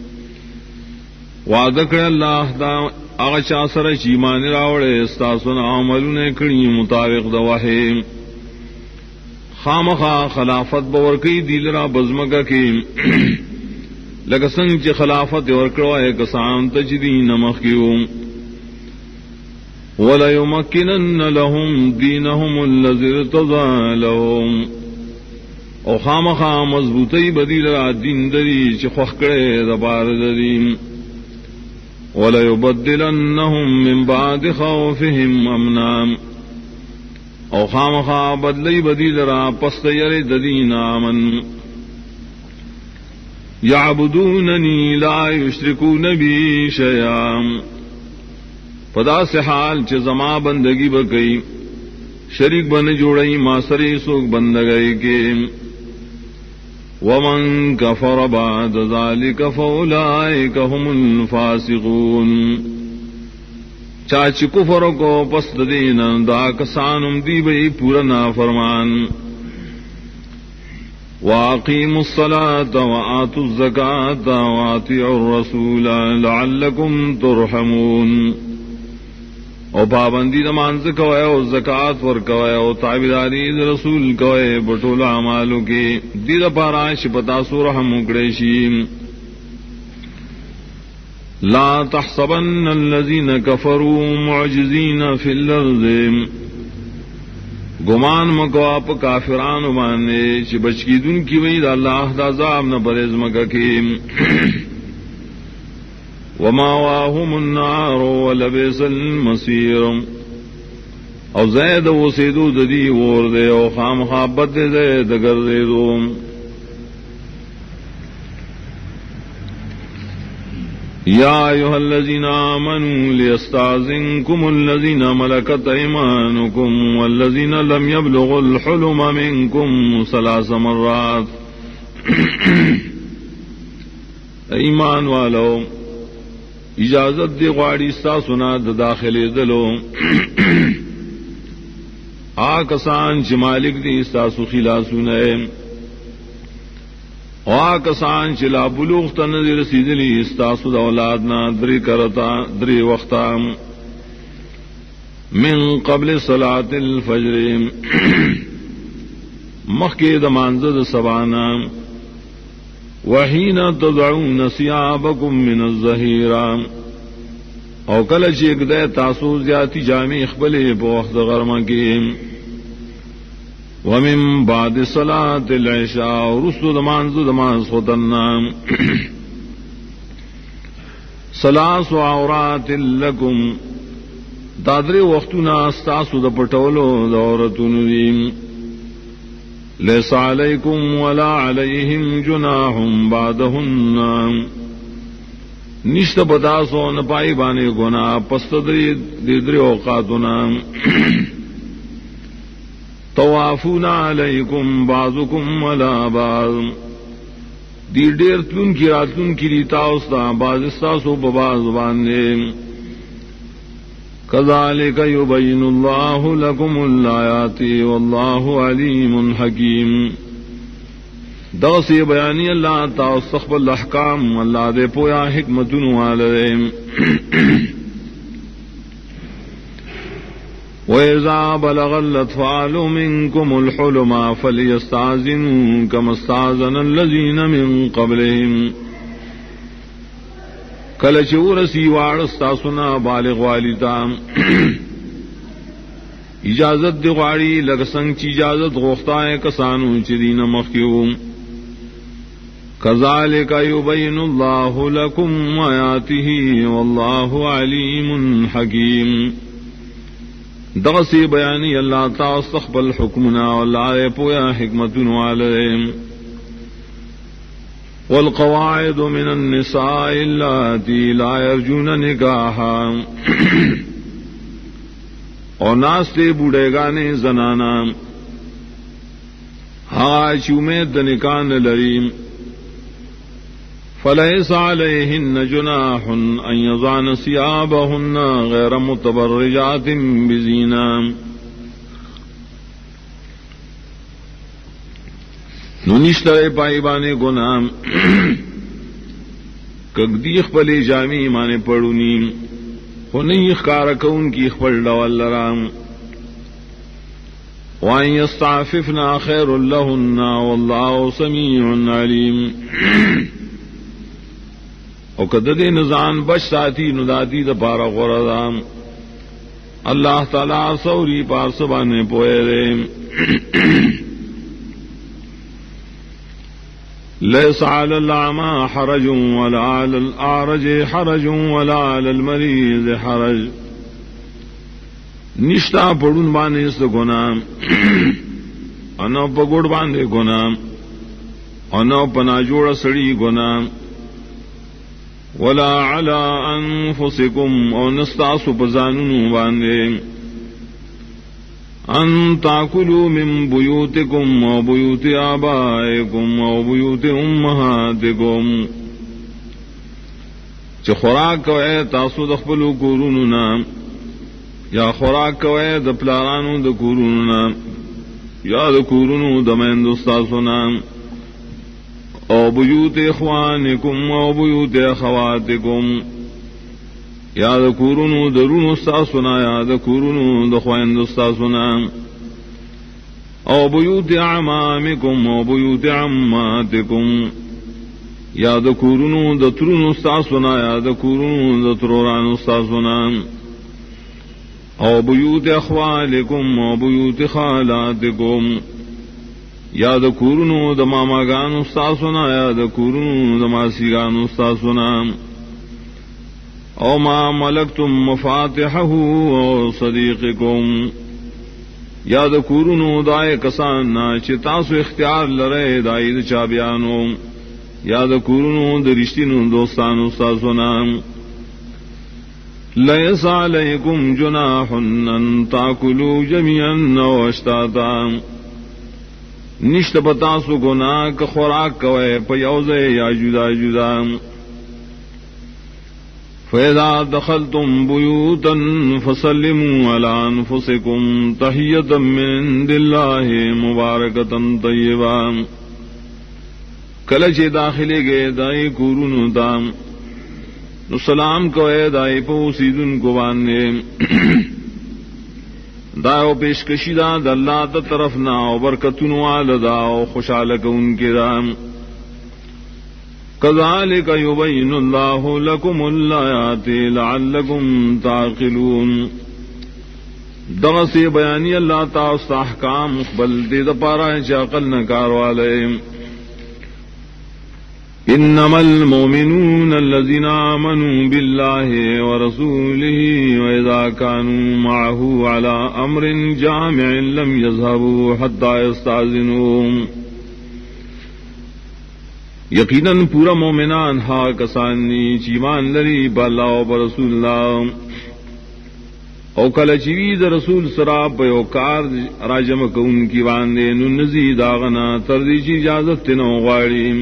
وعدك الله دا اغشا سر ایمان راوڑے استاسن عملون کڑی مطابق دا وحی خامخا خلافت بورکی دیلرا بزمگا کی لگسنگ چی خلافت ورکڑوائے کسان تجدین مخیوم وَلَيُمَكِّنَنَّ لَهُمْ دِينَهُمُ الَّذِي ارْتَضَىٰ لَهُمْ او خامخا مضبوطی بدیل را دین دری چی خوخکڑے دبار دریم وَلَيُبَدِّلَنَّهُمْ مِنْ بَعْدِ خَوْفِهِمْ أَمْنًا او خامخا بدلی بدیل را پست یری ددین آمن یعبدوننی لا یشرکون بی شیئا پدا سے حال چ زما بندگی بکئی شریک بن جوڑئی ماسری سوک بندگئی کے ومن کفر بعد ذلك فاولئک هم الفاسقون چاچ کفر کو پس دین دا کسانم دی بئی پورا نافرمان واقیموا الصلاة وآتوا الزکاة وأطیعوا الرسول لعلکم ترحمون او پابندی نماز کوئے او زکات ور کوئے او تابعداری رسول کوئے بٹول اعمالو کی دید پارا شپتا سورحم اکڑیشیم لا تحسبن الذین کفروا معجزین فی الارض گمان مکو آپ کافران مانے چی بچکی دن کی وید اللہ دا عذاب نہ پرہیز مکا کی وماواهم النار ولبئس المصير او زید و سیدو ددی ور دے او خام خابت دے دگر دے دو یا ایھا الذین آمنوا لیستاذنکم الذین ملکت ایمانکم والذین لم یبلغوا الحلم منکم 3 مرات ایمان والو اجازت دی غواڑی ستا سنا دا داخل دلو آکسان چی مالک دی ستا سخیلا سنائے آکسان چی لا بلوغ تنظر رسیدلی ستا سد اولادنا دری کرتا دری وقتا من قبل صلاة الفجر مخی دا منزد سبانا وحین تضعون ثیابکم من الظہیرہ او کلچ ایک دے تاسو زیادی جامع اخبلی پا وقت غرمہ کی ومن بعد صلاة العشاء رسل دمانز خطنا ثلاث عورات لکم دادر وقتنا استاسو دا پٹولو دورتن دیم لیس علیکم ولا علیہم جناح بعدہن نشت بتاسو نپائی بانے گناہ پست دری اوقاتنا طوافون علیکم بعضکم ولا بعض دی دیر تلن کی راتلن کی ریتاوستا بعض استاسو ببعض باندے كذلك يبين الله لكم الآيات والله عليم حكيم دوسی بیانی اللہ تاستخب الاحکام اللہ دے پویا حکمتن والے وَإِذَا بَلَغَ الْأَطْفَالُ مِنْكُمُ الْحُلُمَ فَلْيَسْتَأْذِنُوا كَمَا اسْتَأْذَنَ الَّذِينَ مِنْ قَبْلِهِمْ کلچ ورسی واڑستا سنا بالغ والیتا اجازت دی غاڑی لگ سنگ چی اجازت غوختا ہے کسانو چدین مخیوم کذالک یبین اللہ لکم آیاتہ واللہ علیم حکیم دغسی بیانی اللہ تاستقبل حکمنا واللہ پویا حکمتن والیم والقواعد من النساء اللاتي لا يرجون نکاحا اور ناستے بوڑھے گانے زنانا ہاں چومے دنکان لریم فليس عليهن جناح أن يضعن ثيابهن غير متبرجات بزينة نونشتر پائی بانے گنام کگدیخ پلی جامی مانے پڑونی خنیخ کارکون کی خپل ڈول لرام وَأَن يَسْتَعْفِفْنَا خَيْرٌ لَهُنَّ وَاللَّهُ سَمِيعٌ عَلِيمٌ او کدے نزان بچ ساتھی نداتی دا پارا غردام اللہ تعالی سوری پارسبانے پوئے رے ليس على الأعمى حرج ولا على الأعرج حرج ولا على المريض حرج نشتا پڑھن بانے اس گناہ انا پگوڑ باندے گناہ انا پنا جوڑا سڑی گناہ ولا على انفسكم او نستاسو پزانونو باندے ان تاکلوا من بیوتکم و بیوت آبائکم و بیوت امہاتکم چھ خوراک کوئے تاسو دخپلو کورونونا یا خوراک کوئے دپلارانو دکورونونا یا دکورونو دمین دستاسونا او بیوت اخوانکم و بیوت اخواتکم یا دکورونو درون استاسونا یا دکورونو دخوائن دستاسونا او بیوت اعمامکم او بیوت عماتکم یا دکورونو دترون استاسونا یا دکورونو دتروران استاسونا او بیوت اخوالکم او بیوت خالاتکم یا دکورونو دماماگان استاسونا یا دکورونو دماسیگان استاسونا او ما ملکتم مفاتحہ او صدیقکم یا دکورونو دائے کساننا چی تاسو اختیار لرے دائی دا چابیانو یا دکورونو دا رشتینو دوستانو استاسونا لیس علیکم جناح ان تاکلو جميعا او اشتاتا نشت بتاسو گناہ کا خوراک کوئے پیوزے یا جدا جدا فَإِذَا دَخَلْتُمْ بُيُوتًا فَسَلِّمُوا عَلَىٰ أَنفُسِكُمْ تَحِيَّةً مِّنْ عِندِ اللَّهِ مُبَارَكَةً طَيِّبَةً کلچ داخلے گئے دائی کورونو دام نو سلام کوئے دائی پوسیدن کو باندے داو پیشکشی دا اللہ تا طرف نا و برکتن والدا و خوشالک ان کے دام كذلك يبين الله لكم الآيات لعلكم تعقلون دغسی بیانی اللہ تعالی احکام بل دے دپارا چاقل نکار والے انما المؤمنون الذين آمنوا بالله ورسوله واذا كانوا معه على امر جامع لم يذهبوا حتى يستأذنوه یقیناً پورا مومنان ہا کسانی چیمان لری بالا و برسول اللہ او کل چیوید رسول سراب پیو کار راجم کون کی باندے ننزی داغنا تردی چی اجازت تنو غاڑیم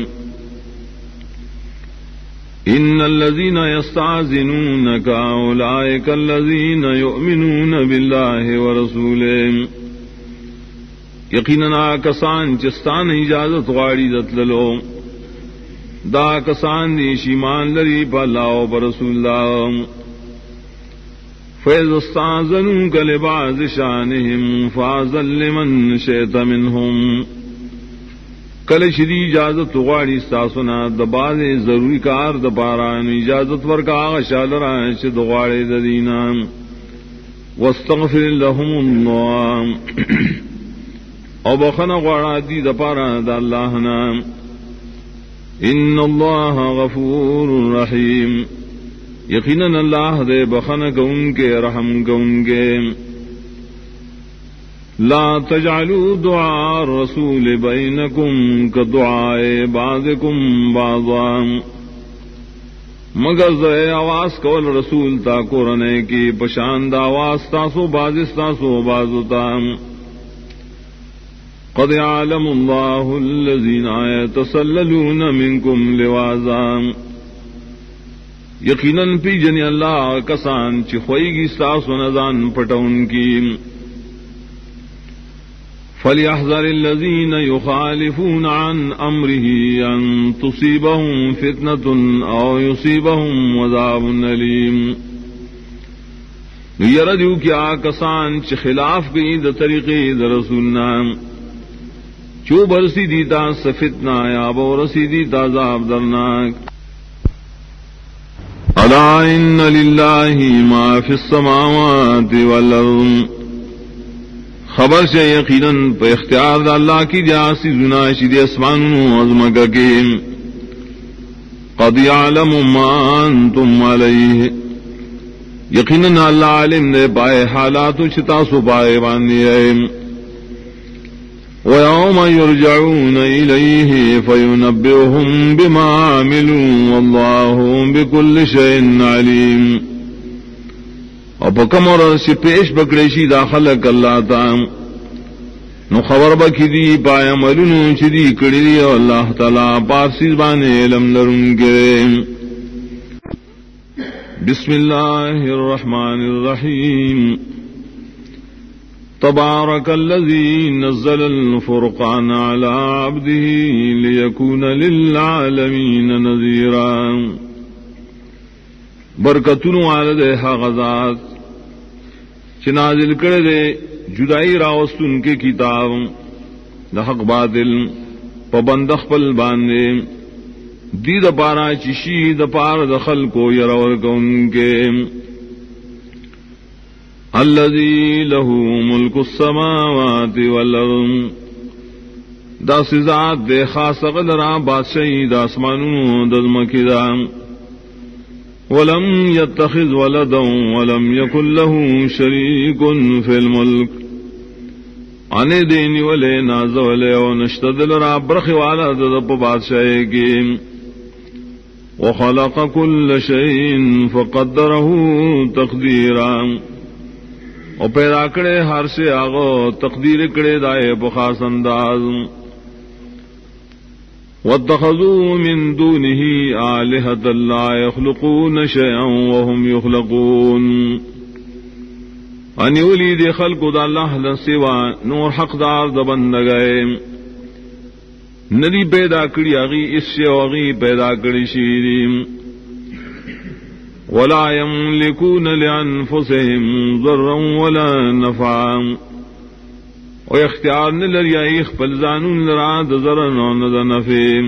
ان الذين يستعذنونك اولئك الذين يؤمنون بالله ورسوله یقیناً کسان چستان اجازت غاڑی دتللو دا کسان دی شیمان لری پا و برسول اللہ فیض استعذنوک لبعض شانہم فاذن لمن شئت منہم کل شدی اجازت غاڑی استاسونا دباز ضروری کار دپاران اجازت ورکا آغشا لران شد غاڑی ددینا واستغفر لهم اللہ او بخنا غاڑا دی دپاران دا اللہ نام ان اللہ غفور رحیم یقیناً اللہ دے بخن گون کے رحم گون کے لا تجعلوا دعاء الرسول بینکم کدعاء بعضکم بعضا مگر زے آواز کول رسول تا قرنے کی پشاند آواز تاسو بازستاسو بازتا قد يعلم الله الذين يتسللون منكم لواذا یقیناً پی جن اللہ کسان چی خوئیگی ساس و نزان پٹون کی فَلْيَحْذَرِ الَّذِينَ يُخَالِفُونَ عَنْ أَمْرِهِ أَن تُصِيبَهُمْ فِتْنَةٌ أَوْ يُصِيبَهُمْ عَذَابٌ أَلِيمٌ یردیو کیا کسان چی خلاف گئی دا طریقے دا رسولنا چو برسی دیتا سفتنا یا بورسی دیتا عذاب درناک الا ان للہ ما فی السماوات والارض خبر سے یقیناً پہ اختیار دا اللہ کی جاسی زناشی دی اسمان عظمکہ کے قد یعلم ما انتم علیہ یقیناً اللہ علم دے پائے حالات چتاسو پائے باندے آئے وَيَوْمَ يُرْجَعُونَ إِلَيْهِ فَيُنَبِّئُهُم بِمَا عَمِلُوا وَاللَّهُ بِكُلِّ شَيْءٍ عَلِيمٌ اور پکم اور سے پیش بکڑیشی داخل اللہ تعالی نو خبر بکی دی پایا ملنو چدی کڑی دی اللہ تعالی پارسیز بانے علم لرن کے بسم اللہ الرحمن الرحیم تبارک الذی نزل الفرقان علی عبده لیکون للعالمین نذیرا برکتونو عالد حغزات چنازل کرے دے جدائی راوستن کے کتاب دا حق باطل پابند خپل باندے دی دا پارا چشی دا پار دخل کو یرور کون کے الذی لہو ملک السماوات والارض دا سزاد دے خاص غلرا بادشاہی دا اسمانو دزمکی دا ولم يتخذ ولدا ولم يكن له شريك في الملك انے دینی ولے ناز ولے و نشتدل را برخ والا دب بادشاہ کی وخلق كل شيء فقدره تقديرا او پیدا کرے ہر سے آغو تقدیر کرے دائے بخاص انداز واتخذوا من دونه آلهة لا يخلقون شيئا وهم يخلقون ان یولید خلق دا اللہ لسوا نور حقدار دا بندگئے ندی پیدا کری اغی اس سے اغی پیدا کری شیریم ولا يملكون لانفسهم ضرا ولا نفعا او اختیار نے لریائی خپل زانون لرا د ضرر نو د نفع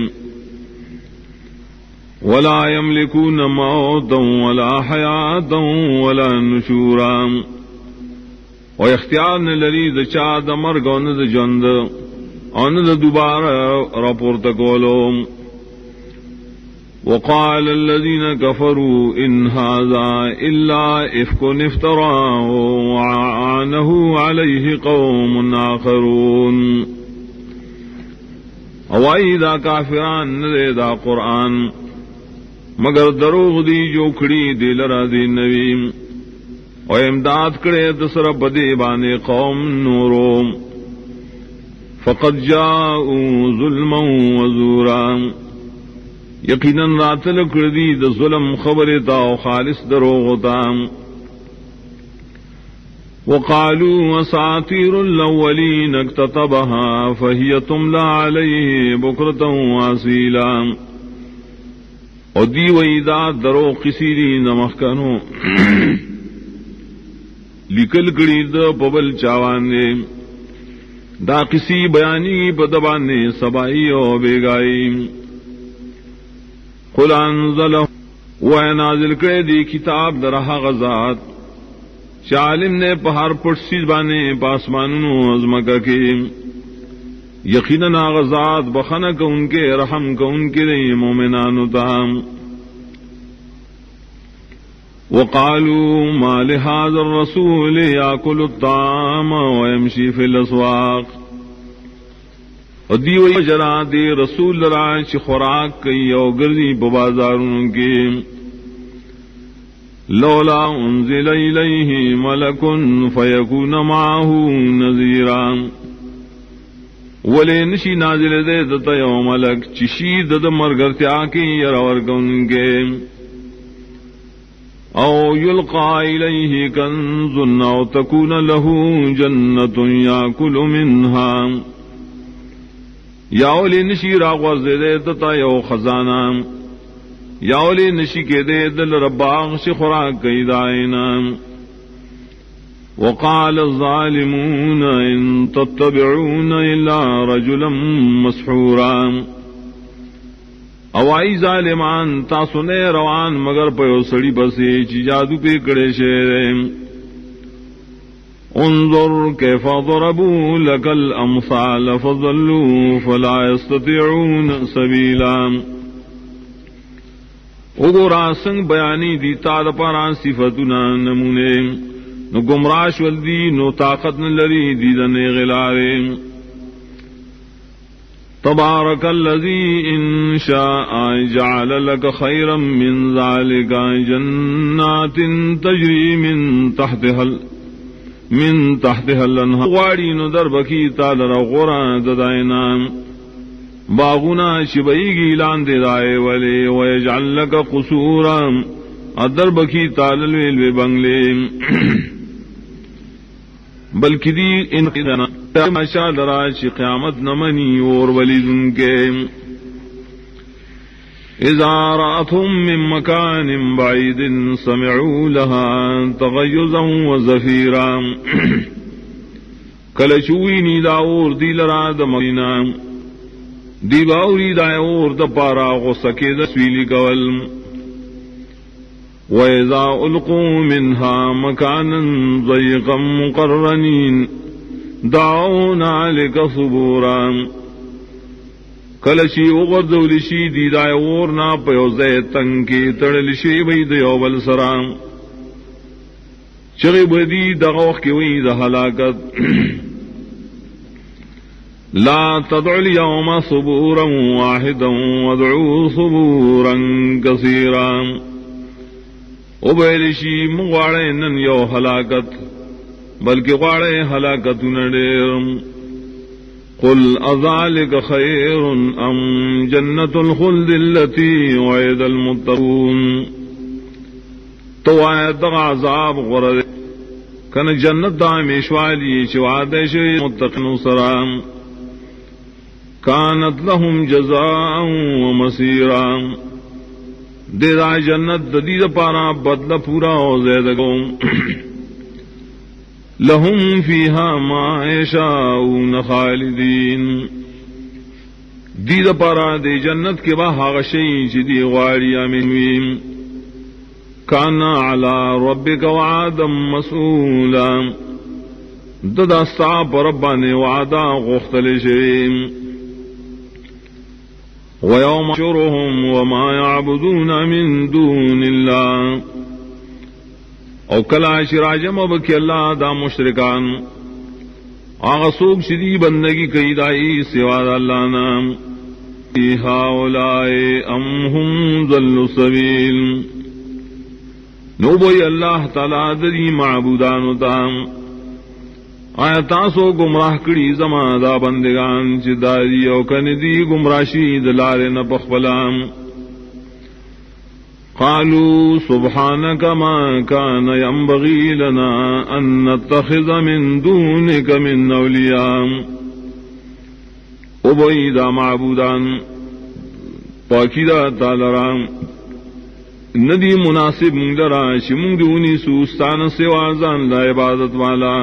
ولا يملكون موتا ولا حیاتا ولا نشورا او اختیار نے لری د چا د مرگ او د جند او د دوبارہ راپورت کولو وقال الذين كفروا إن هذا إلا إفك افتراه وعانه عليه قوم آخرون اوائی دا کافران ندے دا قرآن مگر دروغ دی جو کھڑی دی لرا دی نبی و امداد کرے دسر بدے بانے قوم نورو فقد جاءوا ظلما وزورا یقیناً راتل کردی دا ظلم خبرتا و خالص دروغتا وقالوا اساطیر الاولین اکتتبها فہی تملا علیہ بکرتا واسیلا اور دی ویدا درو قسیری نمخکنو لکل کری دا پبل چاوانے دا کسی بیانی پدبانے سبائی و بیگائی قل انزلہ و نازل کرے دی کتاب درہا غزات چالم نے پہار پٹ سیز بانے پاسمانوں عظمکہ کے یقیناً غزات بخنہ کا ان کے رحم کا ان کے لئے مومنان تام وقالوا ما لهذا الرسول يأكل الطعام ويمشي في الأسواق اور دیو جرا دی رسول اللہ چی خوراک کئی او گردی ببازاروں کے لولا انزل الیہ ملک فیکون معه نذیرا ولے نشی نازل دے دتا یو ملک چشی دد مرگرتیا کی یرور کن کے او یلقا الیہ کنز او تکون له جنت یاکل منها یا ولی نشی راغور دے دتا یو خزانہ یا ولی نشی کے دے دل رباغ سے خوراک کی دائنا وقال الظالمون ان تتبعون الا رجلا مسحورا اوائی ظالمان تاسو نے روان مگر پیو سڑی بسے چی جادو پہ کڑے شیرے انظر کیف ضربوا لك الامثال فضلوا فلا يستطيعون سبیلا اگورا سنگ بیانی دی تاد پارا صفتنا نمونے نو گمراش ولدی نو طاقت نلری دیدن غلارے تبارک الذی ان شاء جعل لك خیرا من ذلك جنات تجری من تحتها الانہار غاڑی نو در بکی تالر غورا ددائنا باغنا شبئیگی لان دے دائے ولی ویجعل لك قصورا ادر بکی تاللویل بنگلے بلکہ دی ان ماشاء دراش قیامت نمنی اور ولیدن کے اذا رأتهم من مكان بعيد سمعوا لها تغيظا وزفيرا کلچوی نیدا اور دی لرا دمینا دی باوری دا اور دپارا غسکے دسویلی کول وَإِذَا أُلْقُوا مِنْهَا مَكَانًا ضَيِّقًا مُقَرَّنِينَ دَعَوْا هُنَالِكَ ثُبُورًا کلشی اغرزولشی دیدائے ورنا پیوزے تنکی تڑلشی بید یوبل سرام چغی بدی دغوخ کی وید حلاکت لا تدعوا اليوم ثبورا واحدا وادعوا ثبورا كثيرا ابیلشی مغواڑے نن یو ہلاکت بلکہ غواڑے ہلاکت نڈیر قل اذالک خیر ام جنت الخلد التي وعد المتقون تو آیت دغا عذاب غرد کن جنت دا ہمیشوالی چوادے شوی متقن سرام کانت لهم جزاء ومسیرا دے رائے جنت ددید پارا بدل پورا ہو زید گوم لہم فیہا ما یشاؤون خالدین دید پارا دے جنت کے باہا غشئی چی دی غواریا مہویم کانا علی ربک وعدا مسئولا ددا صاحب ربان وعدا غختل شویم وَيَوْمَ يَحْشُرُهُمْ وَمَا يَعْبُدُونَ مِن دُونِ اللَّهِ او کلا شراجم بکی اللہ دا مشرکان آغا سوک شدی بندگی کئی دائی سوا دا اللہ نام هَؤُلَاءِ أَمْ هُمْ ضَلُّوا السَّبِيلَ نو بوئی اللہ تعالی دری معبودانو تام آیا تاسو گمراہ کڑی زمان دا بندگان چی داری او کندی گمراشی دلار نپخبلام قالوا سبحانك ما كان ينبغي لنا أن نتخذ من دونك من أولياء ابوئیدا معبودان پاکیدہ تالرام ندی مناسب منگلرا شمونگ دونی سوستان سوازان لا عبادت والا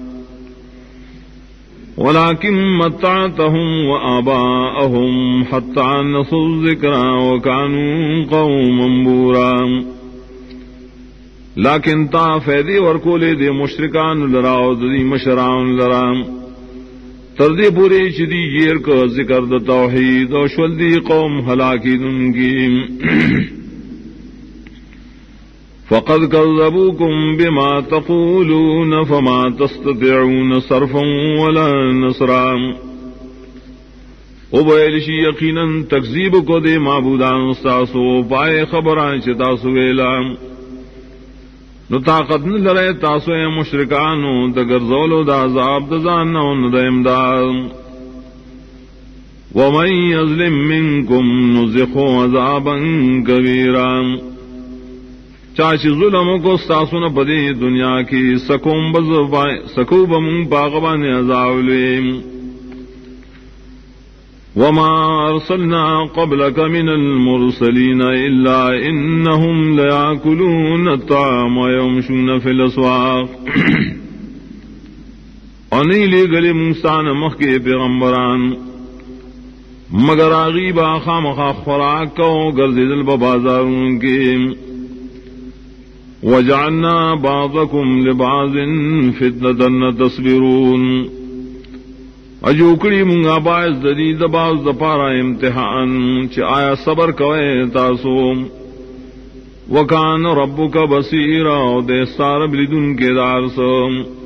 ولكن متعتهم وآباءهم حتى نسوا الذكر وكانوا قوما بورا لیکن تا فیدی ورکولے دے مشرکان لراو دی مشران لرام تردی پوری چدی گیر کا ذکر دا توحید و شولدی قوم ہلاکی دن کی فقد كذبوكم بما تقولون فما تستطيعون صرفا ولا نصرا وبيلشي يقينا تكذيب کو دے معبودان استاسو پائے خبران چتاسو ویلا نو طاقت نہ لرے تاسو مشرکانو دگر زولو دا عذاب دزان نو ندم دار ومن يظلم منكم نذقه عذابا كبيرا چاچی ظلم کو ساسن بدی دنیا کی سکو بم باغبان عذاب لیم وما ارسلنا قبلك من المرسلين الا انهم ليأكلون الطعام ويمشون في الاسواق انہی لے گلے موسان مخ کے پیغمبران مگر آغی با خامخا خوراک کو گرددل بازاروں کے وجعلنا بعضكم لبعض فتنة تصبرون اجوکڑی منگا باعث ددید باز دپارا امتحان چ آیا صبر کوئے تاسو وکان ربک بصیرا دے سار بلدن کے دار سو